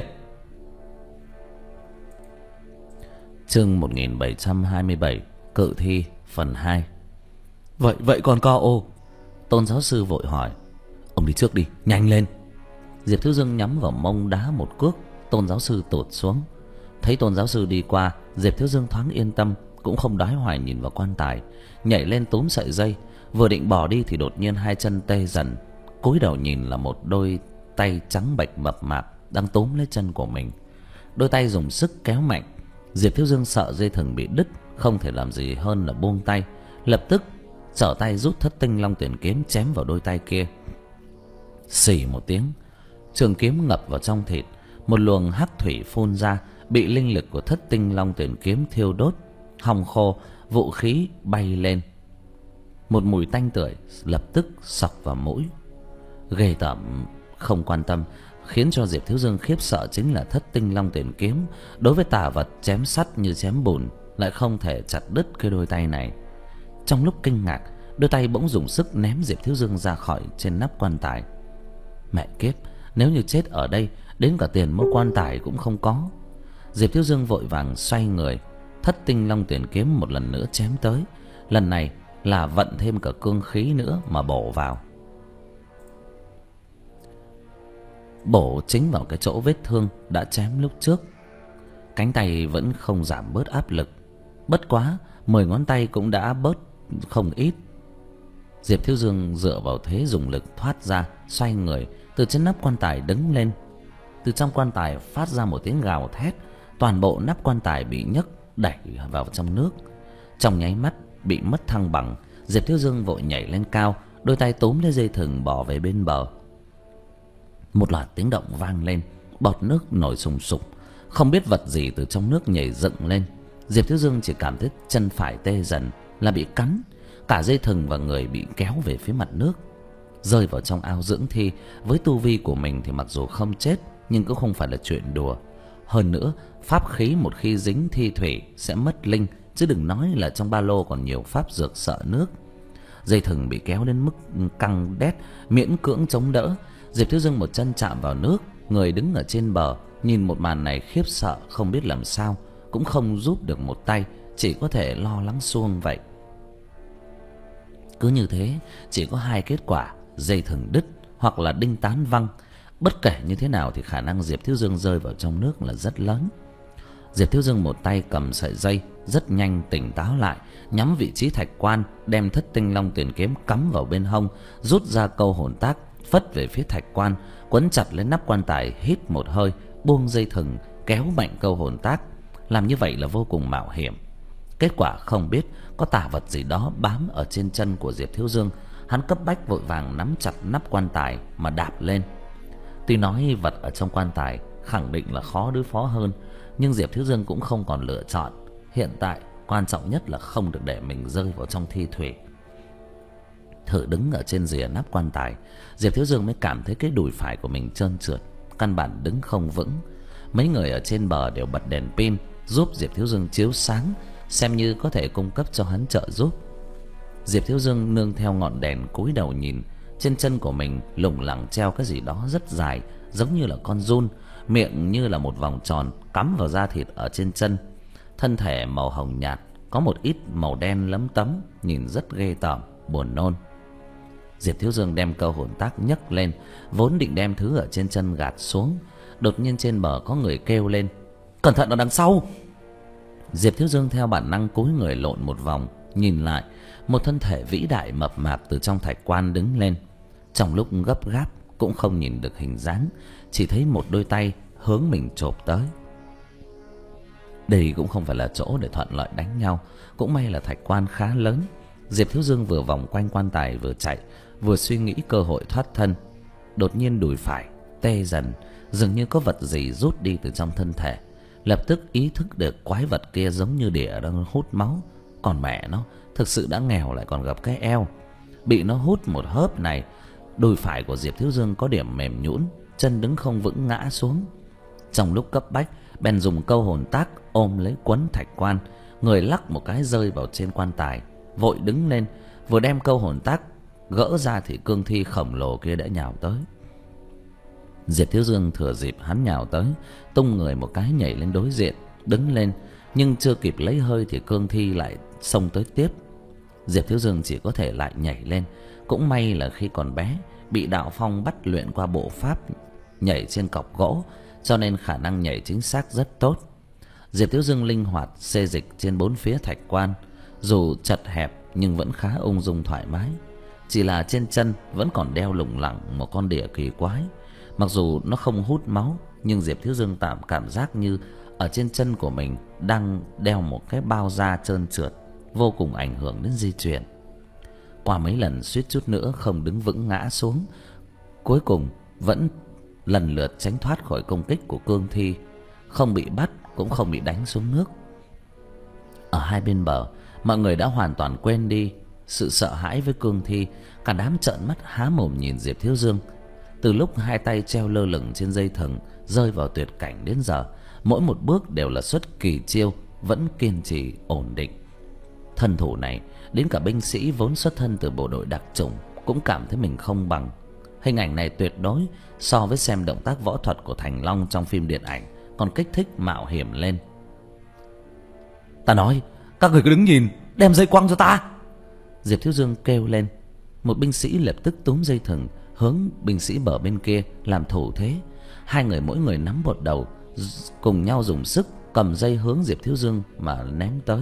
Chương một nghìn bảy trăm hai mươi bảy, Cự thi phần hai. Vậy vậy còn co ô? Tôn giáo sư vội hỏi. Ông đi trước đi, nhanh lên. Diệp Thiếu Dương nhắm vào mông đá một cước, Tôn giáo sư tụt xuống. Thấy Tôn giáo sư đi qua, Diệp Thiếu Dương thoáng yên tâm, cũng không đoái hoài nhìn vào quan tài, nhảy lên túm sợi dây. Vừa định bỏ đi thì đột nhiên hai chân tê dần, cúi đầu nhìn là một đôi tay trắng bệch mập mạp đang túm lấy chân của mình. Đôi tay dùng sức kéo mạnh. Diệp Thiếu Dương sợ dây thừng bị đứt, không thể làm gì hơn là buông tay, lập tức trở tay rút thất tinh long tuyển kiếm chém vào đôi tay kia. Xì một tiếng, trường kiếm ngập vào trong thịt, một luồng hắc thủy phun ra, bị linh lực của thất tinh long tuyển kiếm thiêu đốt, hong khô, vũ khí bay lên. Một mùi tanh tưởi lập tức xộc vào mũi. Ghê tởm không quan tâm, khiến cho Diệp Thiếu Dương khiếp sợ chính là thất tinh long tuyển kiếm đối với tà vật chém sắt như chém bùn lại không thể chặt đứt cái đôi tay này. Trong lúc kinh ngạc, đôi tay bỗng dùng sức ném Diệp Thiếu Dương ra khỏi trên nắp quan tài. Mẹ kiếp, nếu như chết ở đây, đến cả tiền mua quan tài cũng không có. Diệp Thiếu Dương vội vàng xoay người, thất tinh long tuyển kiếm một lần nữa chém tới. Lần này là vận thêm cả cương khí nữa mà bổ vào, bổ chính vào cái chỗ vết thương đã chém lúc trước. Cánh tay vẫn không giảm bớt áp lực, bất quá mười ngón tay cũng đã bớt không ít. Diệp Thiếu Dương dựa vào thế dùng lực thoát ra, xoay người từ trên nắp quan tài đứng lên. Từ trong quan tài phát ra một tiếng gào thét, toàn bộ nắp quan tài bị nhấc đẩy vào trong nước. Trong nháy mắt bị mất thăng bằng, Diệp Thiếu Dương vội nhảy lên cao, đôi tay túm lấy dây thừng bỏ về bên bờ. Một loạt tiếng động vang lên, bọt nước nổi sùng sục, không biết vật gì từ trong nước nhảy dựng lên. Diệp Thiếu Dương chỉ cảm thấy chân phải tê dần, là bị cắn, cả dây thừng và người bị kéo về phía mặt nước, rơi vào trong ao dưỡng thi. Với tu vi của mình thì mặc dù không chết, nhưng cũng không phải là chuyện đùa. Hơn nữa, pháp khí một khi dính thi thủy sẽ mất linh, chứ đừng nói là trong ba lô còn nhiều pháp dược sợ nước. Dây thừng bị kéo đến mức căng đét, miễn cưỡng chống đỡ. Diệp Thiếu Dương một chân chạm vào nước, người đứng ở trên bờ, nhìn một màn này khiếp sợ không biết làm sao, cũng không giúp được một tay, chỉ có thể lo lắng xuông vậy. Cứ như thế, chỉ có hai kết quả: dây thừng đứt hoặc là đinh tán văng. Bất kể như thế nào thì khả năng Diệp Thiếu Dương rơi vào trong nước là rất lớn. Diệp Thiếu Dương một tay cầm sợi dây, rất nhanh tỉnh táo lại, nhắm vị trí thạch quan, đem thất tinh long tuyển kiếm cắm vào bên hông, rút ra câu hồn tác, phất về phía thạch quan, quấn chặt lên nắp quan tài, hít một hơi, buông dây thừng, kéo mạnh câu hồn tác. Làm như vậy là vô cùng mạo hiểm. Kết quả không biết có tà vật gì đó bám ở trên chân của Diệp Thiếu Dương. Hắn cấp bách vội vàng nắm chặt nắp quan tài mà đạp lên. Tuy nói vật ở trong quan tài khẳng định là khó đối phó hơn, nhưng Diệp Thiếu Dương cũng không còn lựa chọn. Hiện tại quan trọng nhất là không được để mình rơi vào trong thi thủy. Thử đứng ở trên rìa nắp quan tài, Diệp Thiếu Dương mới cảm thấy cái đùi phải của mình trơn trượt, căn bản đứng không vững. Mấy người ở trên bờ đều bật đèn pin giúp Diệp Thiếu Dương chiếu sáng, xem như có thể cung cấp cho hắn trợ giúp. Diệp Thiếu Dương nương theo ngọn đèn cúi đầu nhìn, trên chân của mình lủng lẳng treo cái gì đó rất dài, giống như là con giun, miệng như là một vòng tròn cắm vào da thịt ở trên chân. Thân thể màu hồng nhạt, có một ít màu đen lấm tấm, nhìn rất ghê tởm, buồn nôn. Diệp Thiếu Dương đem câu hồn tác nhấc lên, vốn định đem thứ ở trên chân gạt xuống. Đột nhiên trên bờ có người kêu lên: "Cẩn thận ở đằng sau!" Diệp Thiếu Dương theo bản năng cúi người lộn một vòng, nhìn lại, một thân thể vĩ đại mập mạp từ trong thạch quan đứng lên. Trong lúc gấp gáp cũng không nhìn được hình dáng, chỉ thấy một đôi tay hướng mình chộp tới. Đây cũng không phải là chỗ để thuận lợi đánh nhau, cũng may là thạch quan khá lớn. Diệp Thiếu Dương vừa vòng quanh quan tài vừa chạy, vừa suy nghĩ cơ hội thoát thân. Đột nhiên đùi phải tê dần, dường như có vật gì rút đi từ trong thân thể. Lập tức ý thức được quái vật kia giống như đỉa đang hút máu. Còn mẹ nó, thực sự đã nghèo lại còn gặp cái eo. Bị nó hút một hớp này, đùi phải của Diệp Thiếu Dương có điểm mềm nhũn, chân đứng không vững ngã xuống. Trong lúc cấp bách, bèn dùng câu hồn tác ôm lấy quấn thạch quan, người lắc một cái rơi vào trên quan tài, vội đứng lên, vừa đem câu hồn tác gỡ ra thì cương thi khổng lồ kia đã nhào tới. Diệp Thiếu Dương thừa dịp hắn nhào tới, tung người một cái nhảy lên đối diện, đứng lên, nhưng chưa kịp lấy hơi thì cương thi lại xông tới tiếp. Diệp Thiếu Dương chỉ có thể lại nhảy lên. Cũng may là khi còn bé bị đạo phong bắt luyện qua bộ pháp nhảy trên cọc gỗ, cho nên khả năng nhảy chính xác rất tốt. Diệp Thiếu Dương linh hoạt xê dịch trên bốn phía thạch quan, dù chật hẹp nhưng vẫn khá ung dung thoải mái. Chỉ là trên chân vẫn còn đeo lủng lẳng một con đỉa kỳ quái. Mặc dù nó không hút máu, nhưng Diệp Thiếu Dương tạm cảm giác như ở trên chân của mình đang đeo một cái bao da trơn trượt, vô cùng ảnh hưởng đến di chuyển. Qua mấy lần suýt chút nữa không đứng vững ngã xuống, cuối cùng vẫn lần lượt tránh thoát khỏi công kích của cương thi, không bị bắt cũng không bị đánh xuống nước. Ở hai bên bờ, mọi người đã hoàn toàn quên đi sự sợ hãi với cương thi, cả đám trợn mắt há mồm nhìn Diệp Thiếu Dương. Từ lúc hai tay treo lơ lửng trên dây thừng rơi vào tuyệt cảnh đến giờ, mỗi một bước đều là xuất kỳ chiêu, vẫn kiên trì ổn định. Thân thủ này, đến cả binh sĩ vốn xuất thân từ bộ đội đặc chủng cũng cảm thấy mình không bằng. Hình ảnh này tuyệt đối so với xem động tác võ thuật của Thành Long trong phim điện ảnh còn kích thích mạo hiểm lên. Ta nói, các người cứ đứng nhìn, đem dây quăng cho ta. Diệp Thiếu Dương kêu lên. Một binh sĩ lập tức túm dây thừng hướng binh sĩ bờ bên kia làm thủ thế. Hai người mỗi người nắm một đầu, cùng nhau dùng sức cầm dây hướng Diệp Thiếu Dương mà ném tới.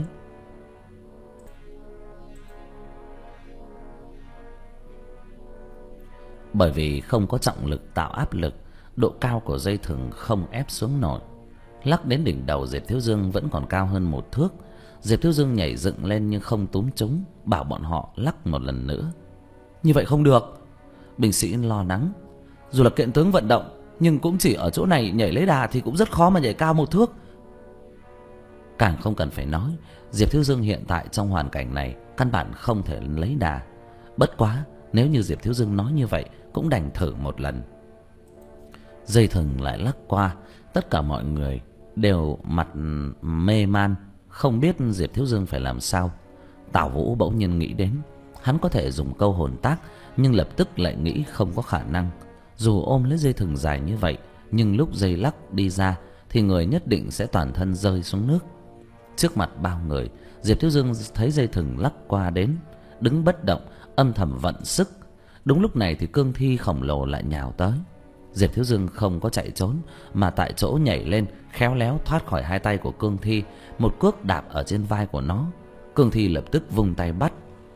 Bởi vì không có trọng lực tạo áp lực, độ cao của dây thừng không ép xuống nổi. Lắc đến đỉnh đầu Diệp Thiếu Dương vẫn còn cao hơn một thước. Diệp Thiếu Dương nhảy dựng lên nhưng không túm chúng, bảo bọn họ lắc một lần nữa. Như vậy không được. Binh sĩ lo lắng. Dù là kiện tướng vận động, nhưng cũng chỉ ở chỗ này nhảy lấy đà thì cũng rất khó mà nhảy cao một thước. Càng không cần phải nói, Diệp Thiếu Dương hiện tại trong hoàn cảnh này căn bản không thể lấy đà. Bất quá, nếu như Diệp Thiếu Dương nói như vậy, cũng đành thử một lần. Dây thừng lại lắc qua, tất cả mọi người đều mặt mê man, không biết Diệp Thiếu Dương phải làm sao. Tào Vũ bỗng nhiên nghĩ đến, hắn có thể dùng câu hồn tác, nhưng lập tức lại nghĩ không có khả năng. Dù ôm lấy dây thừng dài như vậy, nhưng lúc dây lắc đi ra thì người nhất định sẽ toàn thân rơi xuống nước. Trước mặt bao người, Diệp Thiếu Dương thấy dây thừng lắc qua đến, đứng bất động, âm thầm vận sức. Đúng lúc này thì cương thi khổng lồ lại nhào tới. Diệp Thiếu Dương không có chạy trốn, mà tại chỗ nhảy lên, khéo léo thoát khỏi hai tay của cương thi, một cước đạp ở trên vai của nó. Cương thi lập tức vung tay bắt.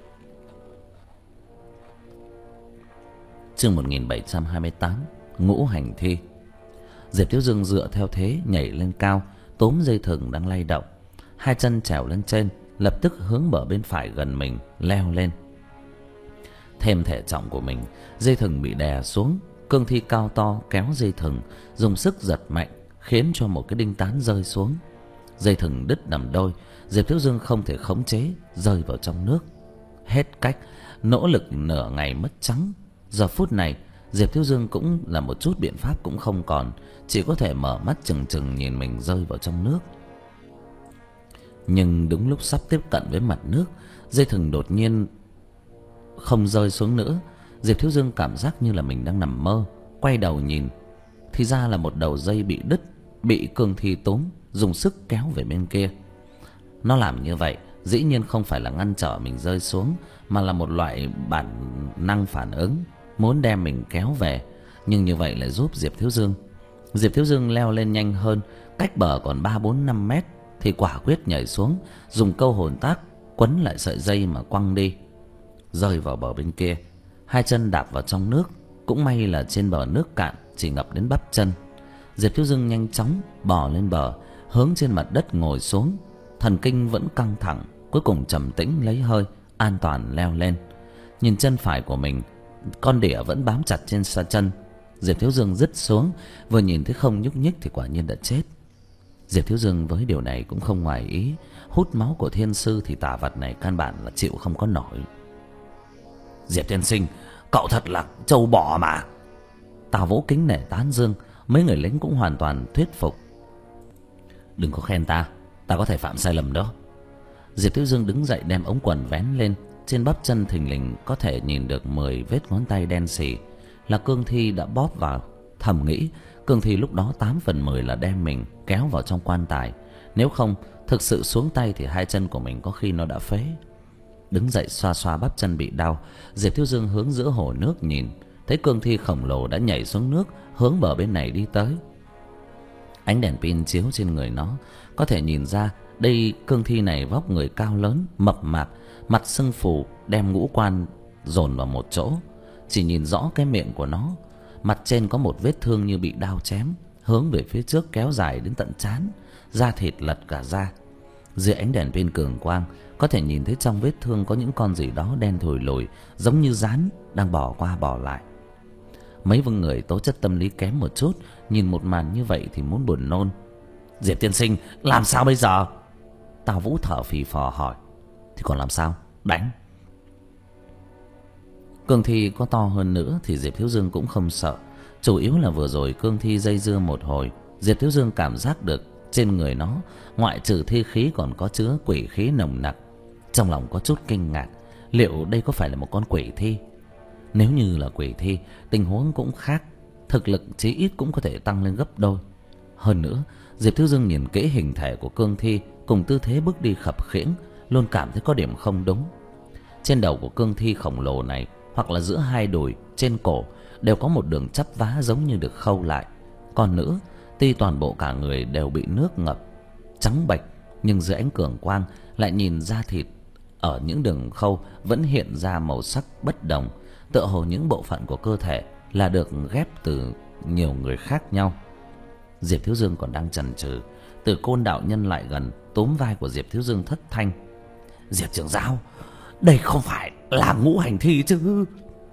Chương một nghìn bảy trăm hai mươi tám, Ngũ hành thi. Diệp Thiếu Dương dựa theo thế nhảy lên cao, túm dây thừng đang lay động, hai chân trèo lên trên, lập tức hướng bờ bên phải gần mình leo lên. Thêm thể trọng của mình, dây thừng bị đè xuống. Cương thi cao to kéo dây thừng, dùng sức giật mạnh, khiến cho một cái đinh tán rơi xuống. Dây thừng đứt đầm đôi, Diệp Thiếu Dương không thể khống chế, rơi vào trong nước. Hết cách, nỗ lực nửa ngày mất trắng. Giờ phút này, Diệp Thiếu Dương cũng là một chút biện pháp cũng không còn, chỉ có thể mở mắt trừng trừng nhìn mình rơi vào trong nước. Nhưng đúng lúc sắp tiếp cận với mặt nước, dây thừng đột nhiên không rơi xuống nữa. Diệp Thiếu Dương cảm giác như là mình đang nằm mơ, quay đầu nhìn, thì ra là một đầu dây bị đứt, bị cương thi túm, dùng sức kéo về bên kia. Nó làm như vậy dĩ nhiên không phải là ngăn trở mình rơi xuống, mà là một loại bản năng phản ứng, muốn đem mình kéo về. Nhưng như vậy lại giúp Diệp Thiếu Dương. Diệp Thiếu Dương leo lên nhanh hơn, cách bờ còn ba bốn năm mét thì quả quyết nhảy xuống, dùng câu hồn tác quấn lại sợi dây mà quăng đi, rơi vào bờ bên kia. Hai chân đạp vào trong nước, cũng may là trên bờ nước cạn, chỉ ngập đến bắp chân. Diệp Thiếu Dương nhanh chóng bò lên bờ, hướng trên mặt đất ngồi xuống. Thần kinh vẫn căng thẳng, cuối cùng trầm tĩnh lấy hơi, an toàn leo lên. Nhìn chân phải của mình, con đỉa vẫn bám chặt trên sa chân. Diệp Thiếu Dương dứt xuống, vừa nhìn thấy không nhúc nhích thì quả nhiên đã chết. Diệp Thiếu Dương với điều này cũng không ngoài ý, hút máu của thiên sư thì tà vật này căn bản là chịu không có nổi. Diệp tiên sinh, cậu thật là trâu bò mà. Tào Vũ kính nể tán dương, mấy người lính cũng hoàn toàn thuyết phục. Đừng có khen ta, ta có thể phạm sai lầm đó. Diệp Thiếu Dương đứng dậy đem ống quần vén lên, trên bắp chân thình lình có thể nhìn được mười vết ngón tay đen sì, là cương thi đã bóp vào. Thầm nghĩ, cương thi lúc đó tám phần mười là đem mình kéo vào trong quan tài, nếu không thực sự xuống tay thì hai chân của mình có khi nó đã phế. Đứng dậy xoa xoa bắp chân bị đau, Diệp Thiếu Dương hướng giữa hồ nước nhìn, thấy cương thi khổng lồ đã nhảy xuống nước, hướng bờ bên này đi tới. Ánh đèn pin chiếu trên người nó, có thể nhìn ra đây cương thi này vóc người cao lớn, mập mạp, mặt sưng phù, đem ngũ quan dồn vào một chỗ. Chỉ nhìn rõ cái miệng của nó, mặt trên có một vết thương như bị đao chém, hướng về phía trước kéo dài đến tận trán, da thịt lật cả ra. Dưới ánh đèn pin cường quang, có thể nhìn thấy trong vết thương có những con gì đó đen thùi lùi, giống như rắn đang bò qua bò lại. Mấy vương người tố chất tâm lý kém một chút, nhìn một màn như vậy thì muốn buồn nôn. Diệp tiên sinh, làm sao bây giờ? Tào Vũ thở phì phò hỏi. Thì còn làm sao? Đánh. Cương thi có to hơn nữa thì Diệp Thiếu Dương cũng không sợ. Chủ yếu là vừa rồi cương thi dây dưa một hồi, Diệp Thiếu Dương cảm giác được trên người nó ngoại trừ thi khí còn có chứa quỷ khí nồng nặc. Trong lòng có chút kinh ngạc, liệu đây có phải là một con quỷ thi? Nếu như là quỷ thi, tình huống cũng khác, thực lực chí ít cũng có thể tăng lên gấp đôi. Hơn nữa, Diệp Thiếu Dương nhìn kỹ hình thể của cương thi cùng tư thế bước đi khập khiễng, luôn cảm thấy có điểm không đúng. Trên đầu của cương thi khổng lồ này, hoặc là giữa hai đùi, trên cổ, đều có một đường chắp vá giống như được khâu lại. Còn nữa, tuy toàn bộ cả người đều bị nước ngập trắng bệch, nhưng dưới ánh cường quang lại nhìn da thịt ở những đường khâu vẫn hiện ra màu sắc bất đồng, tựa hồ những bộ phận của cơ thể là được ghép từ nhiều người khác nhau. Diệp Thiếu Dương còn đang chần chừ, Từ Côn đạo nhân lại gần, túm vai của Diệp Thiếu Dương thất thanh. Diệp trưởng giáo, đây không phải là ngũ hành thi chứ?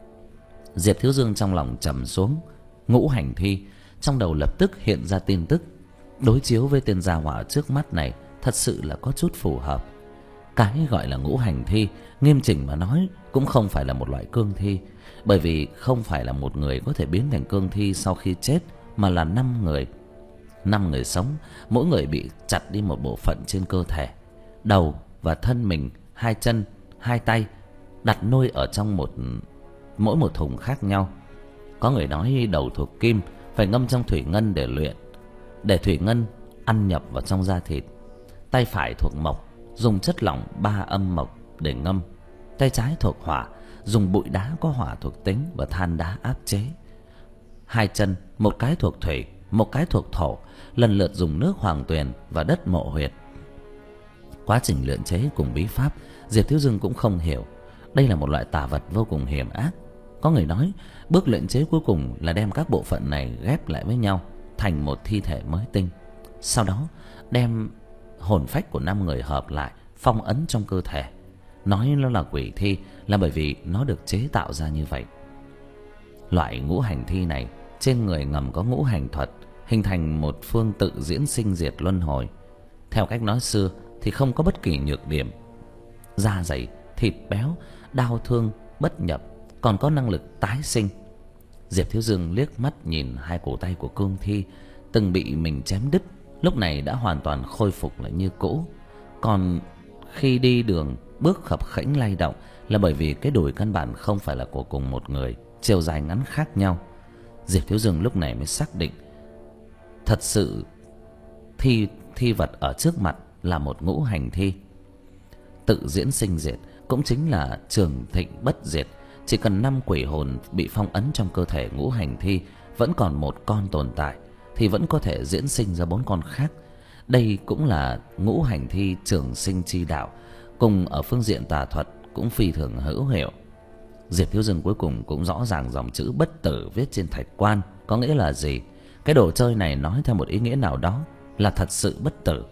Diệp Thiếu Dương trong lòng trầm xuống. Ngũ hành thi, trong đầu lập tức hiện ra tin tức. Đối chiếu với tên gia hỏa trước mắt này, thật sự là có chút phù hợp. Cái gọi là ngũ hành thi, nghiêm chỉnh mà nói, cũng không phải là một loại cương thi. Bởi vì không phải là một người có thể biến thành cương thi sau khi chết, mà là năm người. Năm người sống, mỗi người bị chặt đi một bộ phận trên cơ thể. Đầu và thân mình, hai chân, hai tay, đặt nuôi ở trong một mỗi một thùng khác nhau. Có người nói đầu thuộc kim, phải ngâm trong thủy ngân để luyện, để thủy ngân ăn nhập vào trong da thịt. Tay phải thuộc mộc, dùng chất lỏng ba âm mộc để ngâm. Tay trái thuộc hỏa, dùng bụi đá có hỏa thuộc tính và than đá áp chế. Hai chân, một cái thuộc thủy, một cái thuộc thổ, lần lượt dùng nước hoàng tuyền và đất mộ huyệt. Quá trình luyện chế cùng bí pháp, Diệp Thiếu Dương cũng không hiểu. Đây là một loại tà vật vô cùng hiểm ác. Có người nói bước luyện chế cuối cùng là đem các bộ phận này ghép lại với nhau thành một thi thể mới tinh. Sau đó đem hồn phách của năm người hợp lại, phong ấn trong cơ thể. Nói nó là quỷ thi là bởi vì nó được chế tạo ra như vậy. Loại ngũ hành thi này trên người ngầm có ngũ hành thuật, hình thành một phương tự diễn sinh diệt luân hồi. Theo cách nói xưa thì không có bất kỳ nhược điểm. Da dày, thịt béo, đau thương bất nhập, còn có năng lực tái sinh. Diệp Thiếu Dương liếc mắt nhìn hai cổ tay của cương thi từng bị mình chém đứt, lúc này đã hoàn toàn khôi phục lại như cũ. Còn khi đi đường bước khập khẽnh lay động là bởi vì cái đùi căn bản không phải là của cùng một người, chiều dài ngắn khác nhau. Diệp Thiếu Dương lúc này mới xác định thật sự thi thi vật ở trước mặt là một ngũ hành thi. Tự diễn sinh diệt cũng chính là trường thịnh bất diệt. Chỉ cần năm quỷ hồn bị phong ấn trong cơ thể ngũ hành thi vẫn còn một con tồn tại, thì vẫn có thể diễn sinh ra bốn con khác. Đây cũng là ngũ hành thi trường sinh chi đạo, cùng ở phương diện tà thuật cũng phi thường hữu hiệu. Diệp Thiếu Dương cuối cùng cũng rõ ràng dòng chữ bất tử viết trên thạch quan có nghĩa là gì. Cái đồ chơi này nói theo một ý nghĩa nào đó là thật sự bất tử.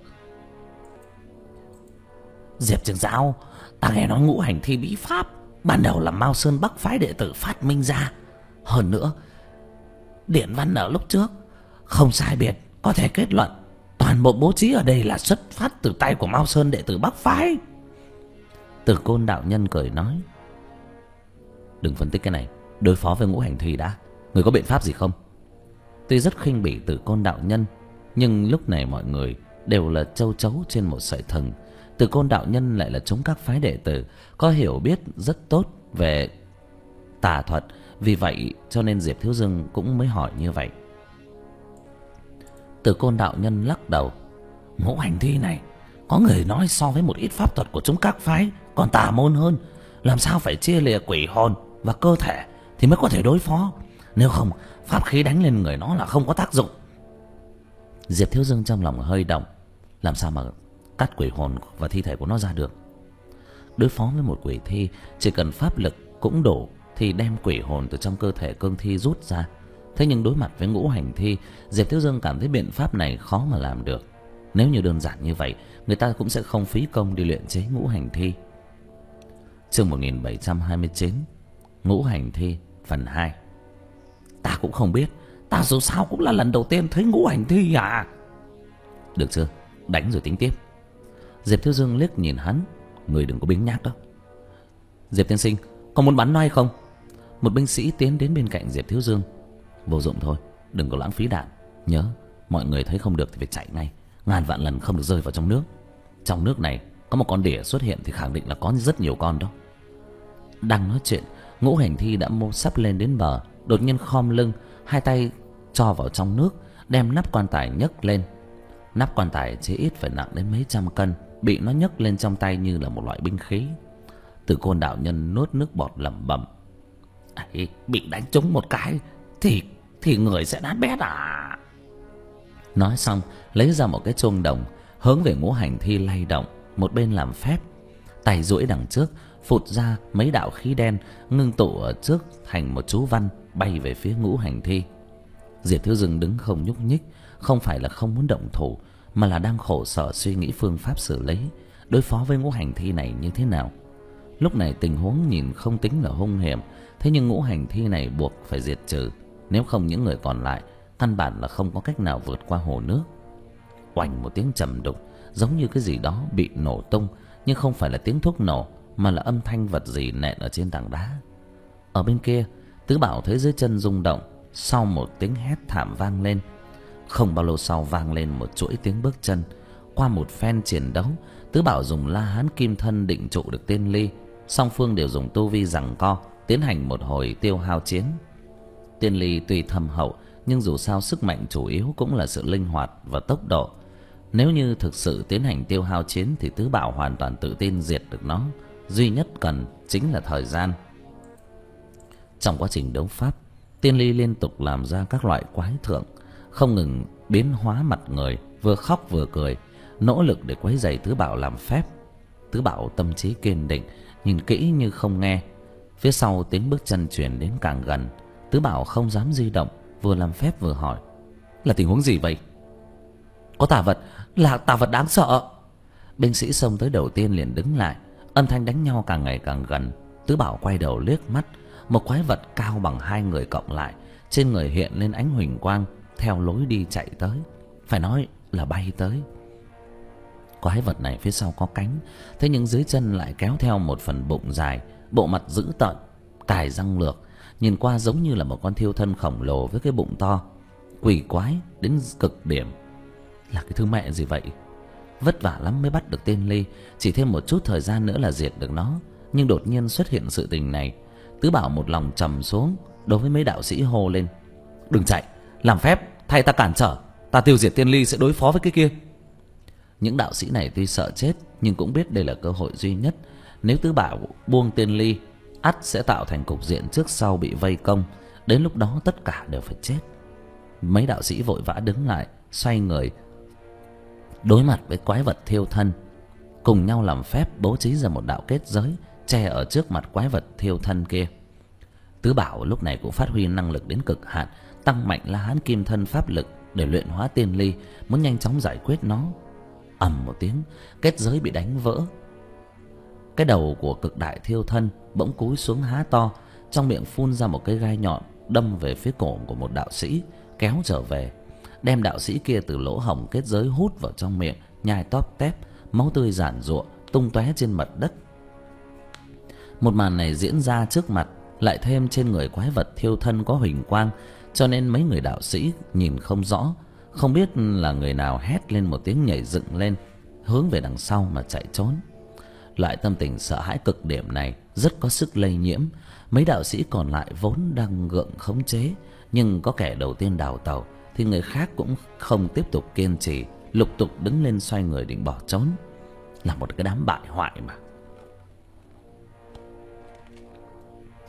Diệp trưởng giáo, ta nghe nói ngũ hành thi bí pháp ban đầu là Mao Sơn Bắc phái đệ tử phát minh ra. Hơn nữa, điển văn ở lúc trước không sai biệt, có thể kết luận toàn bộ bố trí ở đây là xuất phát từ tay của Mao Sơn đệ tử Bắc phái. Từ Côn đạo nhân cười nói, đừng phân tích cái này, đối phó với ngũ hành thi đã. Người có biện pháp gì không? Tuy rất khinh bỉ Từ Côn đạo nhân, nhưng lúc này mọi người đều là châu chấu trên một sợi thừng. Từ Côn đạo nhân lại là chúng các phái đệ tử có hiểu biết rất tốt về tà thuật, vì vậy cho nên Diệp Thiếu Dương cũng mới hỏi như vậy. Từ Côn đạo nhân lắc đầu, ngũ hành thi này có người nói so với một ít pháp thuật của chúng các phái còn tà môn hơn. Làm sao phải chia lìa quỷ hồn và cơ thể thì mới có thể đối phó. Nếu không, pháp khí đánh lên người nó là không có tác dụng. Diệp Thiếu Dương trong lòng hơi động. Làm sao mà cắt quỷ hồn và thi thể của nó ra được? Đối phó với một quỷ thi, chỉ cần pháp lực cũng đủ thì đem quỷ hồn từ trong cơ thể cương thi rút ra. Thế nhưng đối mặt với ngũ hành thi, Diệp Thiếu Dương cảm thấy biện pháp này khó mà làm được. Nếu như đơn giản như vậy, người ta cũng sẽ không phí công đi luyện chế ngũ hành thi. Chương một nghìn bảy trăm hai mươi chín, Ngũ hành thi phần hai. Ta cũng không biết, ta dù sao cũng là lần đầu tiên thấy ngũ hành thi à. Được chưa, đánh rồi tính tiếp. Diệp Thiếu Dương liếc nhìn hắn. Người đừng có biếng nhác đó. Diệp tiên sinh, có muốn bắn nó hay không? Một binh sĩ tiến đến bên cạnh Diệp Thiếu Dương. Vô dụng thôi, đừng có lãng phí đạn. Nhớ, mọi người thấy không được thì phải chạy ngay. Ngàn vạn lần không được rơi vào trong nước. Trong nước này có một con đỉa xuất hiện thì khẳng định là có rất nhiều con đó. Đang nói chuyện, ngũ hành thi đã mô sắp lên đến bờ. Đột nhiên khom lưng, hai tay cho vào trong nước, đem nắp quan tài nhấc lên. Nắp quan tài chí ít phải nặng đến mấy trăm cân, bị nó nhấc lên trong tay như là một loại binh khí. Từ Côn đạo nhân nuốt nước bọt lẩm bẩm: ấy, bị đánh trúng một cái thì thì người sẽ nát bét à. Nói xong lấy ra một cái chuông đồng, hướng về ngũ hành thi lay động, một bên làm phép. Tay duỗi đằng trước, phụt ra mấy đạo khí đen ngưng tụ ở trước thành một chú văn bay về phía ngũ hành thi. Diệp Thiếu Dương đứng không nhúc nhích, không phải là không muốn động thủ, mà là đang khổ sở suy nghĩ phương pháp xử lý, đối phó với ngũ hành thi này như thế nào. Lúc này tình huống nhìn không tính là hung hiểm, thế nhưng ngũ hành thi này buộc phải diệt trừ, nếu không những người còn lại căn bản là không có cách nào vượt qua hồ nước. Oành một tiếng trầm đục, giống như cái gì đó bị nổ tung, nhưng không phải là tiếng thuốc nổ, mà là âm thanh vật gì nện ở trên tảng đá. Ở bên kia, Tứ Bảo thấy dưới chân rung động, sau một tiếng hét thảm vang lên. Không bao lâu sau vang lên một chuỗi tiếng bước chân. Qua một phen chiến đấu, Tứ Bảo dùng La Hán Kim Thân định trụ được Tiên Ly. Song phương đều dùng tu vi giằng co, tiến hành một hồi tiêu hao chiến. Tiên Ly tuy thâm hậu, nhưng dù sao sức mạnh chủ yếu cũng là sự linh hoạt và tốc độ. Nếu như thực sự tiến hành tiêu hao chiến thì Tứ Bảo hoàn toàn tự tin diệt được nó. Duy nhất cần chính là thời gian. Trong quá trình đấu pháp, Tiên Ly liên tục làm ra các loại quái thượng, không ngừng biến hóa mặt người, vừa khóc vừa cười, nỗ lực để quấy rầy Tứ Bảo làm phép. Tứ Bảo tâm trí kiên định, nhìn kỹ như không nghe. Phía sau tiếng bước chân truyền đến càng gần, Tứ Bảo không dám di động, vừa làm phép vừa hỏi: là tình huống gì vậy? Có tà vật, là tà vật đáng sợ. Binh sĩ xông tới đầu tiên liền đứng lại, âm thanh đánh nhau càng ngày càng gần. Tứ Bảo quay đầu liếc mắt, một quái vật cao bằng hai người cộng lại, trên người hiện lên ánh huỳnh quang, theo lối đi chạy tới, phải nói là bay tới. Quái vật này phía sau có cánh, thế nhưng dưới chân lại kéo theo một phần bụng dài, bộ mặt dữ tợn, cài răng lược, nhìn qua giống như là một con thiêu thân khổng lồ với cái bụng to, quỷ quái đến cực điểm. Là cái thứ mẹ gì vậy? Vất vả lắm mới bắt được Tiên Ly, chỉ thêm một chút thời gian nữa là diệt được nó. Nhưng đột nhiên xuất hiện sự tình này, Tứ Bảo một lòng trầm xuống, đối với mấy đạo sĩ hô lên: đừng chạy, làm phép thay ta cản trở, ta tiêu diệt Tiên Ly sẽ đối phó với cái kia. Những đạo sĩ này tuy sợ chết nhưng cũng biết đây là cơ hội duy nhất. Nếu Tứ Bảo buông Tiên Ly, ắt sẽ tạo thành cục diện trước sau bị vây công, đến lúc đó tất cả đều phải chết. Mấy đạo sĩ vội vã đứng lại, xoay người đối mặt với quái vật thiêu thân, cùng nhau làm phép bố trí ra một đạo kết giới che ở trước mặt quái vật thiêu thân kia. Tứ Bảo lúc này cũng phát huy năng lực đến cực hạn, tăng mạnh La Hán Kim Thân pháp lực để luyện hóa Tiên Ly, muốn nhanh chóng giải quyết nó. Ầm một tiếng, kết giới bị đánh vỡ. Cái đầu của cực đại thiêu thân bỗng cúi xuống há to, trong miệng phun ra một cái gai nhọn đâm về phía cổ của một đạo sĩ, kéo trở về, đem đạo sĩ kia từ lỗ hổng kết giới hút vào trong miệng, nhai tóp tép, máu tươi giản giụa tung tóe trên mặt đất. Một màn này diễn ra trước mặt, lại thêm trên người quái vật thiêu thân có huỳnh quang, cho nên mấy người đạo sĩ nhìn không rõ, không biết là người nào hét lên một tiếng nhảy dựng lên, hướng về đằng sau mà chạy trốn. Loại tâm tình sợ hãi cực điểm này rất có sức lây nhiễm. Mấy đạo sĩ còn lại vốn đang gượng khống chế, nhưng có kẻ đầu tiên đào tẩu thì người khác cũng không tiếp tục kiên trì, lục tục đứng lên xoay người định bỏ trốn. Là một cái đám bại hoại mà.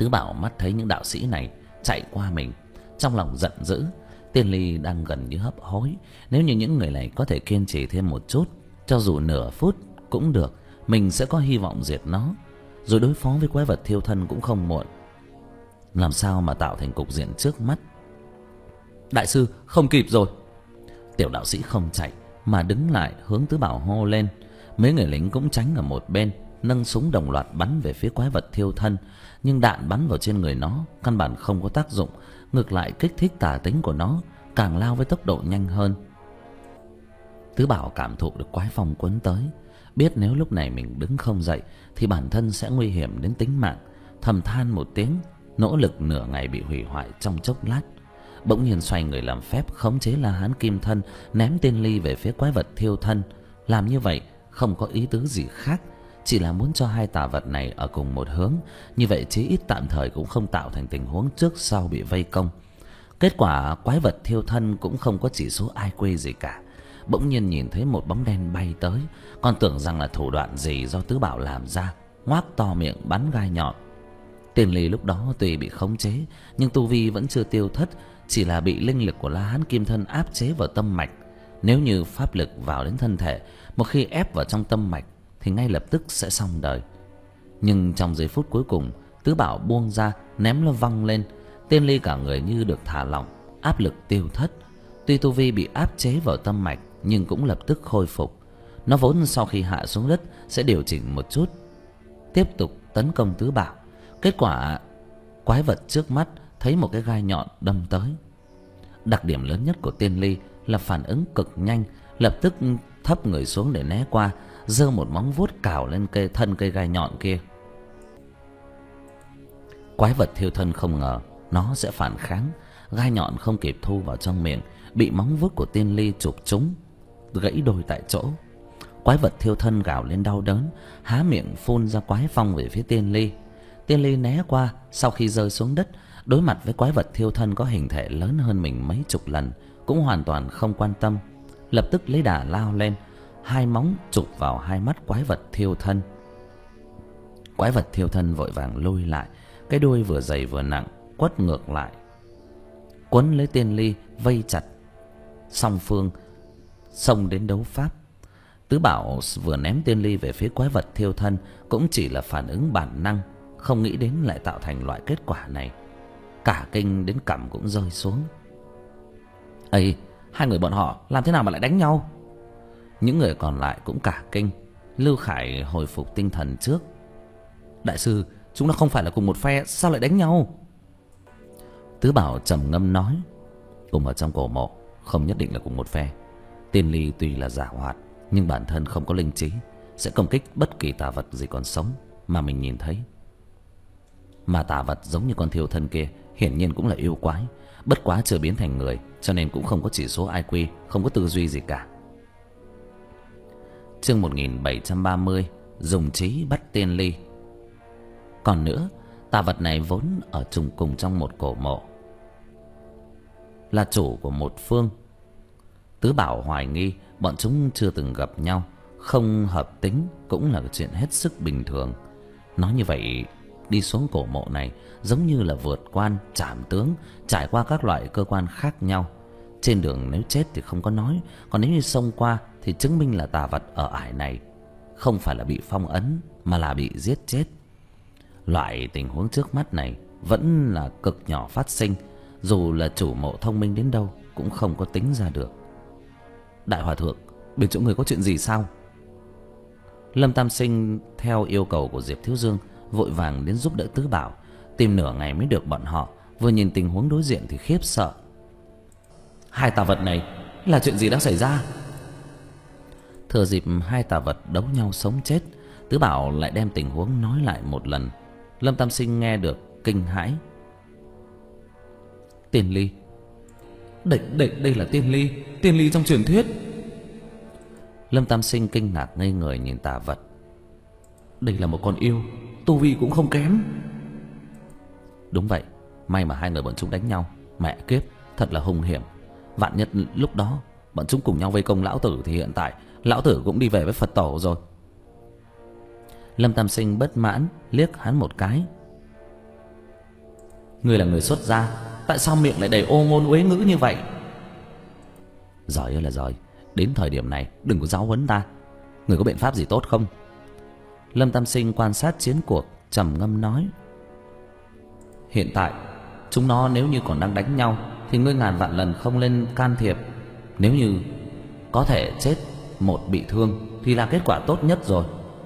Tứ Bảo mắt thấy những đạo sĩ này chạy qua mình, trong lòng giận dữ. Tiên Ly đang gần như hấp hối. Nếu như những người này có thể kiên trì thêm một chút, cho dù nửa phút cũng được, mình sẽ có hy vọng diệt nó, rồi đối phó với quái vật thiêu thân cũng không muộn. Làm sao mà tạo thành cục diện trước mắt? Đại sư, không kịp rồi. Tiểu đạo sĩ không chạy mà đứng lại hướng Tứ Bảo hô lên. Mấy người lính cũng tránh ở một bên, nâng súng đồng loạt bắn về phía quái vật thiêu thân. Nhưng đạn bắn vào trên người nó căn bản không có tác dụng, ngược lại kích thích tà tính của nó, càng lao với tốc độ nhanh hơn. Tứ Bảo cảm thụ được quái phong cuốn tới, biết nếu lúc này mình đứng không dậy thì bản thân sẽ nguy hiểm đến tính mạng. Thầm than một tiếng, nỗ lực nửa ngày bị hủy hoại trong chốc lát. Bỗng nhiên xoay người làm phép khống chế La Hán Kim Thân, ném Tiên Ly về phía quái vật thiêu thân. Làm như vậy không có ý tứ gì khác, chỉ là muốn cho hai tà vật này ở cùng một hướng, như vậy chí ít tạm thời cũng không tạo thành tình huống trước sau bị vây công. Kết quả quái vật thiêu thân cũng không có chỉ số i kiu gì cả. Bỗng nhiên nhìn thấy một bóng đen bay tới, còn tưởng rằng là thủ đoạn gì do Tứ Bảo làm ra, ngoác to miệng bắn gai nhọn. Tiên Ly lúc đó tuy bị khống chế, nhưng tu vi vẫn chưa tiêu thất, chỉ là bị linh lực của La Hán Kim Thân áp chế vào tâm mạch. Nếu như pháp lực vào đến thân thể, một khi ép vào trong tâm mạch thì ngay lập tức sẽ xong đời. Nhưng trong giây phút cuối cùng, Tứ Bảo buông ra, ném nó văng lên. Tiên Ly cả người như được thả lỏng, áp lực tiêu thất. Tuy tu vi bị áp chế vào tâm mạch, nhưng cũng lập tức khôi phục. Nó vốn sau khi hạ xuống đất sẽ điều chỉnh một chút, tiếp tục tấn công Tứ Bảo. Kết quả quái vật trước mắt thấy một cái gai nhọn đâm tới. Đặc điểm lớn nhất của Tiên Ly là phản ứng cực nhanh, lập tức thấp người xuống để né qua, giơ một móng vuốt cào lên cây thân cây gai nhọn kia. Quái vật thiêu thân không ngờ nó sẽ phản kháng, gai nhọn không kịp thu vào trong miệng, bị móng vuốt của Tiên Ly chụp trúng, gãy đôi tại chỗ. Quái vật thiêu thân gào lên đau đớn, há miệng phun ra quái phong về phía Tiên Ly. Tiên Ly né qua, sau khi rơi xuống đất, đối mặt với quái vật thiêu thân có hình thể lớn hơn mình mấy chục lần, cũng hoàn toàn không quan tâm, lập tức lấy đà lao lên, hai móng chụp vào hai mắt quái vật thiêu thân. Quái vật thiêu thân vội vàng lùi lại, cái đuôi vừa dày vừa nặng quất ngược lại, quấn lấy Tiên Ly vây chặt. Song phương xông đến đấu pháp. Tứ Bảo vừa ném Tiên Ly về phía quái vật thiêu thân cũng chỉ là phản ứng bản năng, không nghĩ đến lại tạo thành loại kết quả này. Cả kinh đến cằm cũng rơi xuống. Ây, hai người bọn họ làm thế nào mà lại đánh nhau? Những người còn lại cũng cả kinh. Lưu Khải hồi phục tinh thần trước. Đại sư, chúng nó không phải là cùng một phe, sao lại đánh nhau? Tứ Bảo trầm ngâm nói, cùng ở trong cổ mộ không nhất định là cùng một phe. Tiên Ly tuy là giả hoạt, nhưng bản thân không có linh trí, sẽ công kích bất kỳ tà vật gì còn sống mà mình nhìn thấy. Mà tà vật giống như con thiêu thân kia hiển nhiên cũng là yêu quái, bất quá chưa biến thành người, cho nên cũng không có chỉ số i kiu, không có tư duy gì cả. Chương một nghìn bảy trăm ba mươi, dùng trí bắt Tiên Ly. Còn nữa, tà vật này vốn ở trùng cùng trong một cổ mộ, là chủ của một phương. Tứ Bảo hoài nghi bọn chúng chưa từng gặp nhau, không hợp tính cũng là chuyện hết sức bình thường. Nói như vậy, đi xuống cổ mộ này giống như là vượt quan trảm tướng, trải qua các loại cơ quan khác nhau. Trên đường nếu chết thì không có nói, còn nếu như xông qua thì chứng minh là tà vật ở ải này không phải là bị phong ấn mà là bị giết chết. Loại tình huống trước mắt này vẫn là cực nhỏ phát sinh, dù là chủ mộ thông minh đến đâu cũng không có tính ra được. Đại hòa thượng, bên chỗ người có chuyện gì sao? Lâm Tam Sinh theo yêu cầu của Diệp Thiếu Dương vội vàng đến giúp đỡ Tứ Bảo, tìm nửa ngày mới được bọn họ. Vừa nhìn tình huống đối diện thì khiếp sợ. Hai tà vật này là chuyện gì đã xảy ra? Thừa dịp hai tà vật đấu nhau sống chết, Tứ Bảo lại đem tình huống nói lại một lần. Lâm Tam Sinh nghe được kinh hãi. Tiên Ly, đây, đây, đây là Tiên Ly, Tiên Ly trong truyền thuyết. Lâm Tam Sinh kinh ngạc ngây người nhìn tà vật. Đây là một con yêu, tu vi cũng không kém. Đúng vậy, may mà hai người bọn chúng đánh nhau, mẹ kiếp, thật là hung hiểm. Vạn nhất lúc đó bọn chúng cùng nhau vây công lão tử thì hiện tại lão tử cũng đi về với Phật tổ rồi. Lâm Tam Sinh bất mãn liếc hắn một cái. Ngươi là người xuất gia, tại sao miệng lại đầy ô ngôn uế ngữ như vậy? Giỏi ơi là giỏi, đến thời điểm này đừng có giáo huấn ta. Người có biện pháp gì tốt không? Lâm Tam Sinh quan sát chiến cuộc, trầm ngâm nói: Hiện tại chúng nó nếu như còn đang đánh nhau thì ngươi ngàn vạn lần không nên can thiệp. Nếu như có thể chết một bị thương thì là kết quả tốt nhất rồi.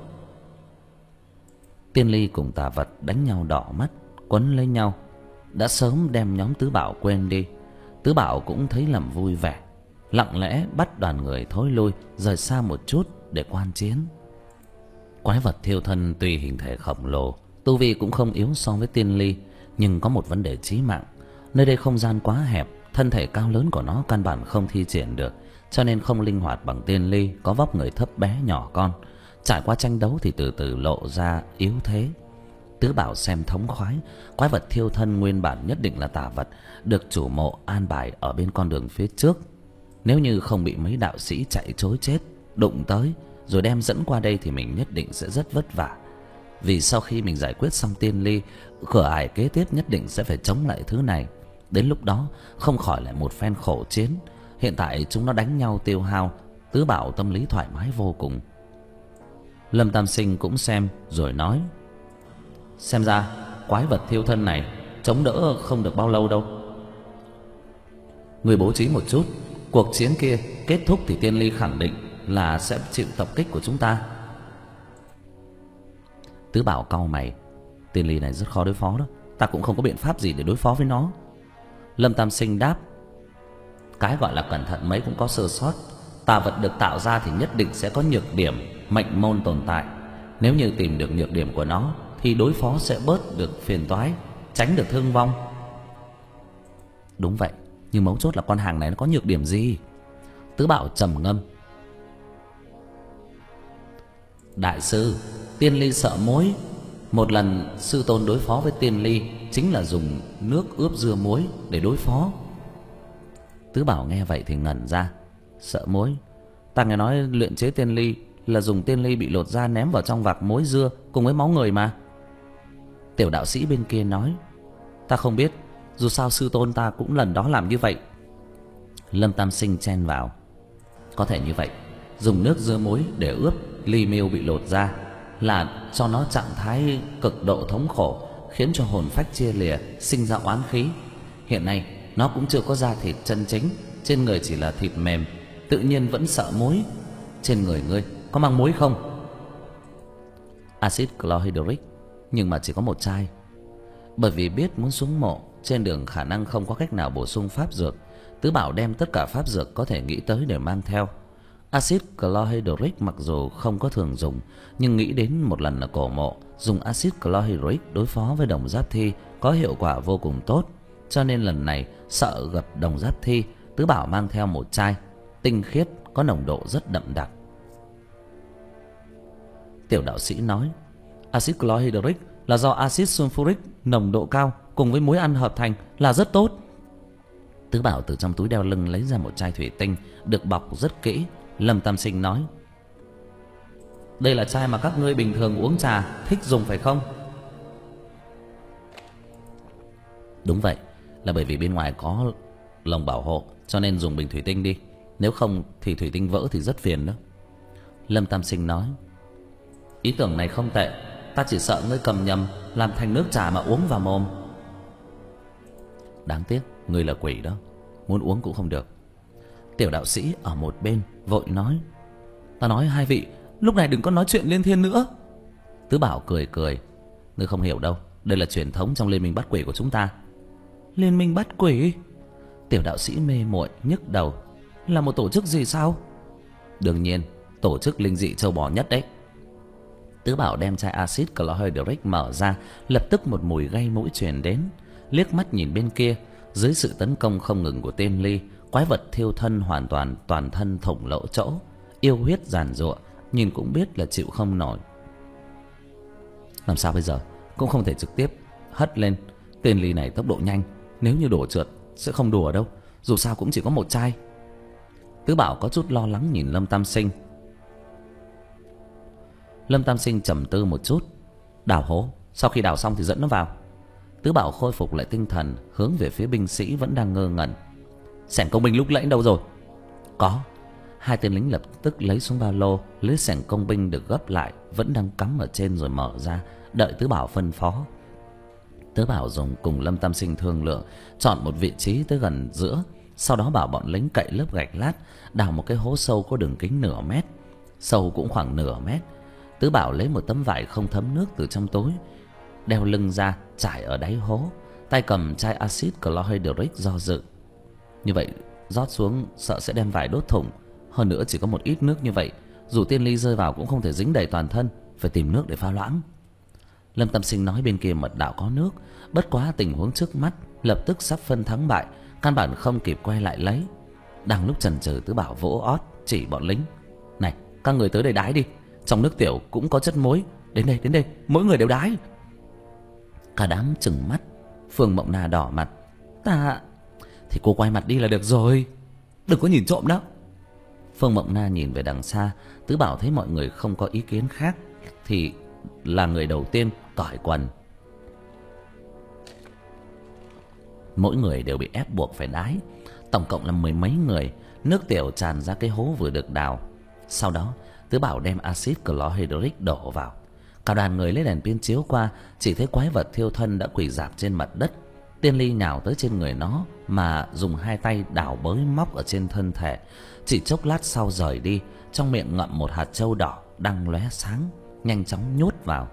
Tiên Ly cùng Tà Vật đánh nhau đỏ mắt, quấn lấy nhau, đã sớm đem nhóm Tứ Bảo quên đi. Tứ Bảo cũng thấy làm vui vẻ, lặng lẽ bắt đoàn người thối lui, rời xa một chút để quan chiến. Quái vật thiêu thân tuy hình thể khổng lồ, tu vi cũng không yếu so với Tiên Ly, nhưng có một vấn đề chí mạng. Nơi đây không gian quá hẹp, thân thể cao lớn của nó căn bản không thi triển được, cho nên không linh hoạt bằng Tiên Ly có vóc người thấp bé nhỏ con. Trải qua tranh đấu thì từ từ lộ ra yếu thế. Tứ Bảo xem thống khoái. Quái vật thiêu thân nguyên bản nhất định là tà vật, được chủ mộ an bài ở bên con đường phía trước. Nếu như không bị mấy đạo sĩ chạy trối chết đụng tới rồi đem dẫn qua đây thì mình nhất định sẽ rất vất vả. Vì sau khi mình giải quyết xong Tiên Ly, cửa ải kế tiếp nhất định sẽ phải chống lại thứ này. Đến lúc đó không khỏi lại một phen khổ chiến. Hiện tại chúng nó đánh nhau tiêu hao, Tứ Bảo tâm lý thoải mái vô cùng. Lâm Tam Sinh cũng xem rồi nói: Xem ra quái vật thiêu thân này chống đỡ không được bao lâu đâu. Người bố trí một chút, cuộc chiến kia kết thúc thì Tiên Ly khẳng định là sẽ chịu tập kích của chúng ta. Tứ Bảo cau mày: Tiên Ly này rất khó đối phó đó, ta cũng không có biện pháp gì để đối phó với nó. Lâm Tam Sinh đáp: Cái gọi là cẩn thận mấy cũng có sơ sót. Tà vật được tạo ra thì nhất định sẽ có nhược điểm, mệnh môn tồn tại. Nếu như tìm được nhược điểm của nó thì đối phó sẽ bớt được phiền toái, tránh được thương vong. Đúng vậy, nhưng mấu chốt là con hàng này nó có nhược điểm gì? Tứ Bảo trầm ngâm: Đại sư, Tiên Ly sợ muối. Một lần sư tôn đối phó với Tiên Ly chính là dùng nước ướp dưa muối để đối phó. Tứ Bảo nghe vậy thì ngẩn ra. Sợ muối? Ta nghe nói luyện chế Tiên Ly là dùng Tiên Ly bị lột da ném vào trong vạc muối dưa cùng với máu người mà. Tiểu đạo sĩ bên kia nói: Ta không biết, dù sao sư tôn ta cũng lần đó làm như vậy. Lâm Tam Sinh chen vào: Có thể như vậy. Dùng nước dưa muối để ướp ly miêu bị lột da là cho nó trạng thái cực độ thống khổ, khiến cho hồn phách chia lìa, sinh ra oán khí. Hiện nay nó cũng chưa có da thịt chân chính, trên người chỉ là thịt mềm, tự nhiên vẫn sợ muối. Trên người ngươi có mang muối không? Axit chlorhydric, nhưng mà chỉ có một chai. Bởi vì biết muốn xuống mộ, trên đường khả năng không có cách nào bổ sung pháp dược, Tứ Bảo đem tất cả pháp dược có thể nghĩ tới để mang theo. Axit chlorhydric mặc dù không có thường dùng, nhưng nghĩ đến một lần ở cổ mộ dùng axit chlorhydric đối phó với đồng giáp thi có hiệu quả vô cùng tốt, cho nên lần này sợ gặp đồng giáp thi, Tứ Bảo mang theo một chai tinh khiết có nồng độ rất đậm đặc. Tiểu đạo sĩ nói: Axit chlorhydric là do axit sulfuric nồng độ cao cùng với muối ăn hợp thành, là rất tốt. Tứ Bảo từ trong túi đeo lưng lấy ra một chai thủy tinh được bọc rất kỹ. Lâm Tam Sinh nói: Đây là chai mà các ngươi bình thường uống trà thích dùng phải không? Đúng vậy, là bởi vì bên ngoài có lồng bảo hộ cho nên dùng bình thủy tinh đi, nếu không thì thủy tinh vỡ thì rất phiền đó. Lâm Tam Sinh nói: Ý tưởng này không tệ, ta chỉ sợ ngươi cầm nhầm làm thành nước trà mà uống vào mồm. Đáng tiếc ngươi là quỷ đó, muốn uống cũng không được. Tiểu đạo sĩ ở một bên vội nói: Ta nói hai vị lúc này đừng có nói chuyện liên thiên nữa. Tứ Bảo cười cười: Ngươi không hiểu đâu, đây là truyền thống trong liên minh bắt quỷ của chúng ta. Liên minh bắt quỷ? Tiểu đạo sĩ mê muội nhức đầu: Là một tổ chức gì sao? Đương nhiên, tổ chức linh dị châu bò nhất đấy. Tứ Bảo đem chai axit chlorhydric mở ra, lập tức một mùi gây mũi truyền đến. Liếc mắt nhìn bên kia, dưới sự tấn công không ngừng của Tiên Ly, quái vật thiêu thân hoàn toàn toàn thân thủng lỗ chỗ, yêu huyết giàn giụa, nhìn cũng biết là chịu không nổi. Làm sao bây giờ? Cũng không thể trực tiếp hất lên. Tiên Ly này tốc độ nhanh, nếu như đổ trượt sẽ không đùa đâu, dù sao cũng chỉ có một chai. Tứ Bảo có chút lo lắng nhìn Lâm Tam Sinh. Lâm Tam Sinh trầm tư một chút: Đào hố, sau khi đào xong thì dẫn nó vào. Tứ Bảo khôi phục lại tinh thần, hướng về phía binh sĩ vẫn đang ngơ ngẩn. Xẻng công binh lúc nãy đâu rồi? Có. Hai tên lính lập tức lấy xuống ba lô, lấy xẻng công binh được gấp lại vẫn đang cắm ở trên rồi mở ra, đợi Tứ Bảo phân phó. Tứ Bảo dùng cùng Lâm Tam Sinh thương lượng, chọn một vị trí tới gần giữa, sau đó bảo bọn lính cậy lớp gạch lát, đào một cái hố sâu có đường kính nửa mét, sâu cũng khoảng nửa mét. Tứ Bảo lấy một tấm vải không thấm nước từ trong túi, đeo lưng ra trải ở đáy hố, tay cầm chai axit chlorhydric do dự. Như vậy rót xuống sợ sẽ đem vải đốt thủng, hơn nữa chỉ có một ít nước như vậy, dù tiên ly rơi vào cũng không thể dính đầy toàn thân, phải tìm nước để pha loãng. Lâm Tam Sinh nói bên kia mật đạo có nước, bất quá tình huống trước mắt lập tức sắp phân thắng bại, căn bản không kịp quay lại lấy. Đang lúc chần chừ, Tứ Bảo vỗ ót chỉ bọn lính. Này, các người tới đây đái đi, trong nước tiểu cũng có chất muối, đến đây đến đây, mỗi người đều đái. Cả đám trừng mắt. Phương Mộng Na đỏ mặt. Ta thì cô quay mặt đi là được rồi, đừng có nhìn trộm đó. Phương Mộng Na nhìn về đằng xa. Tứ Bảo thấy mọi người không có ý kiến khác thì là người đầu tiên cởi quần. Mỗi người đều bị ép buộc phải đái, tổng cộng là mười mấy người. Nước tiểu tràn ra cái hố vừa được đào. Sau đó Tứ Bảo đem axit chlorhydric đổ vào. Cả đoàn người lấy đèn pin chiếu qua, chỉ thấy quái vật thiêu thân đã quỳ rạp trên mặt đất. Tiên ly nhào tới trên người nó mà dùng hai tay đào bới móc ở trên thân thể. Chỉ chốc lát sau rời đi, trong miệng ngậm một hạt trâu đỏ đang lóe sáng, nhanh chóng nhốt vào.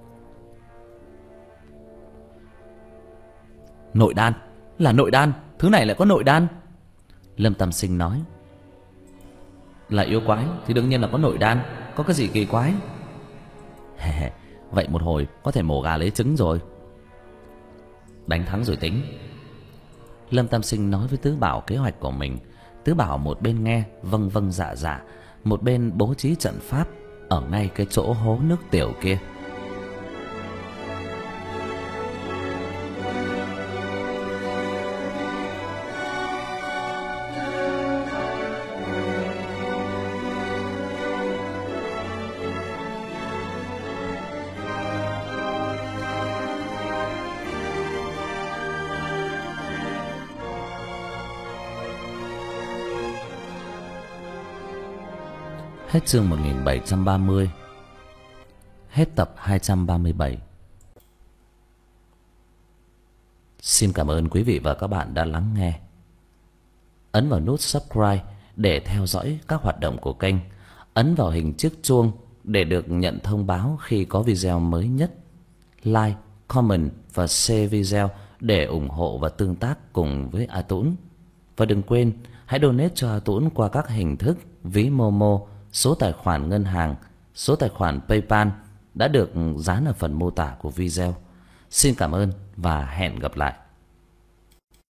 Nội đan, là nội đan, thứ này lại có nội đan. Lâm Tam Sinh nói. Là yêu quái thì đương nhiên là có nội đan, có cái gì kỳ quái? Vậy một hồi có thể mổ gà lấy trứng rồi. Đánh thắng rồi tính. Lâm Tam Sinh nói với Tứ Bảo kế hoạch của mình. Tứ Bảo một bên nghe vâng vâng dạ dạ, một bên bố trí trận pháp ở ngay cái chỗ hố nước tiểu kia. Hết chương một nghìn bảy trăm ba mươi. Hết tập hai trăm ba mươi bảy. Xin cảm ơn quý vị và các bạn đã lắng nghe. Ấn vào nút subscribe để theo dõi các hoạt động của kênh. Ấn vào hình chiếc chuông để được nhận thông báo khi có video mới nhất. Like, comment và share video để ủng hộ và tương tác cùng với A Tũng. Và đừng quên hãy donate cho A Tũng qua các hình thức ví Momo, số tài khoản ngân hàng, số tài khoản PayPal đã được dán ở phần mô tả của video. Xin cảm ơn và hẹn gặp lại.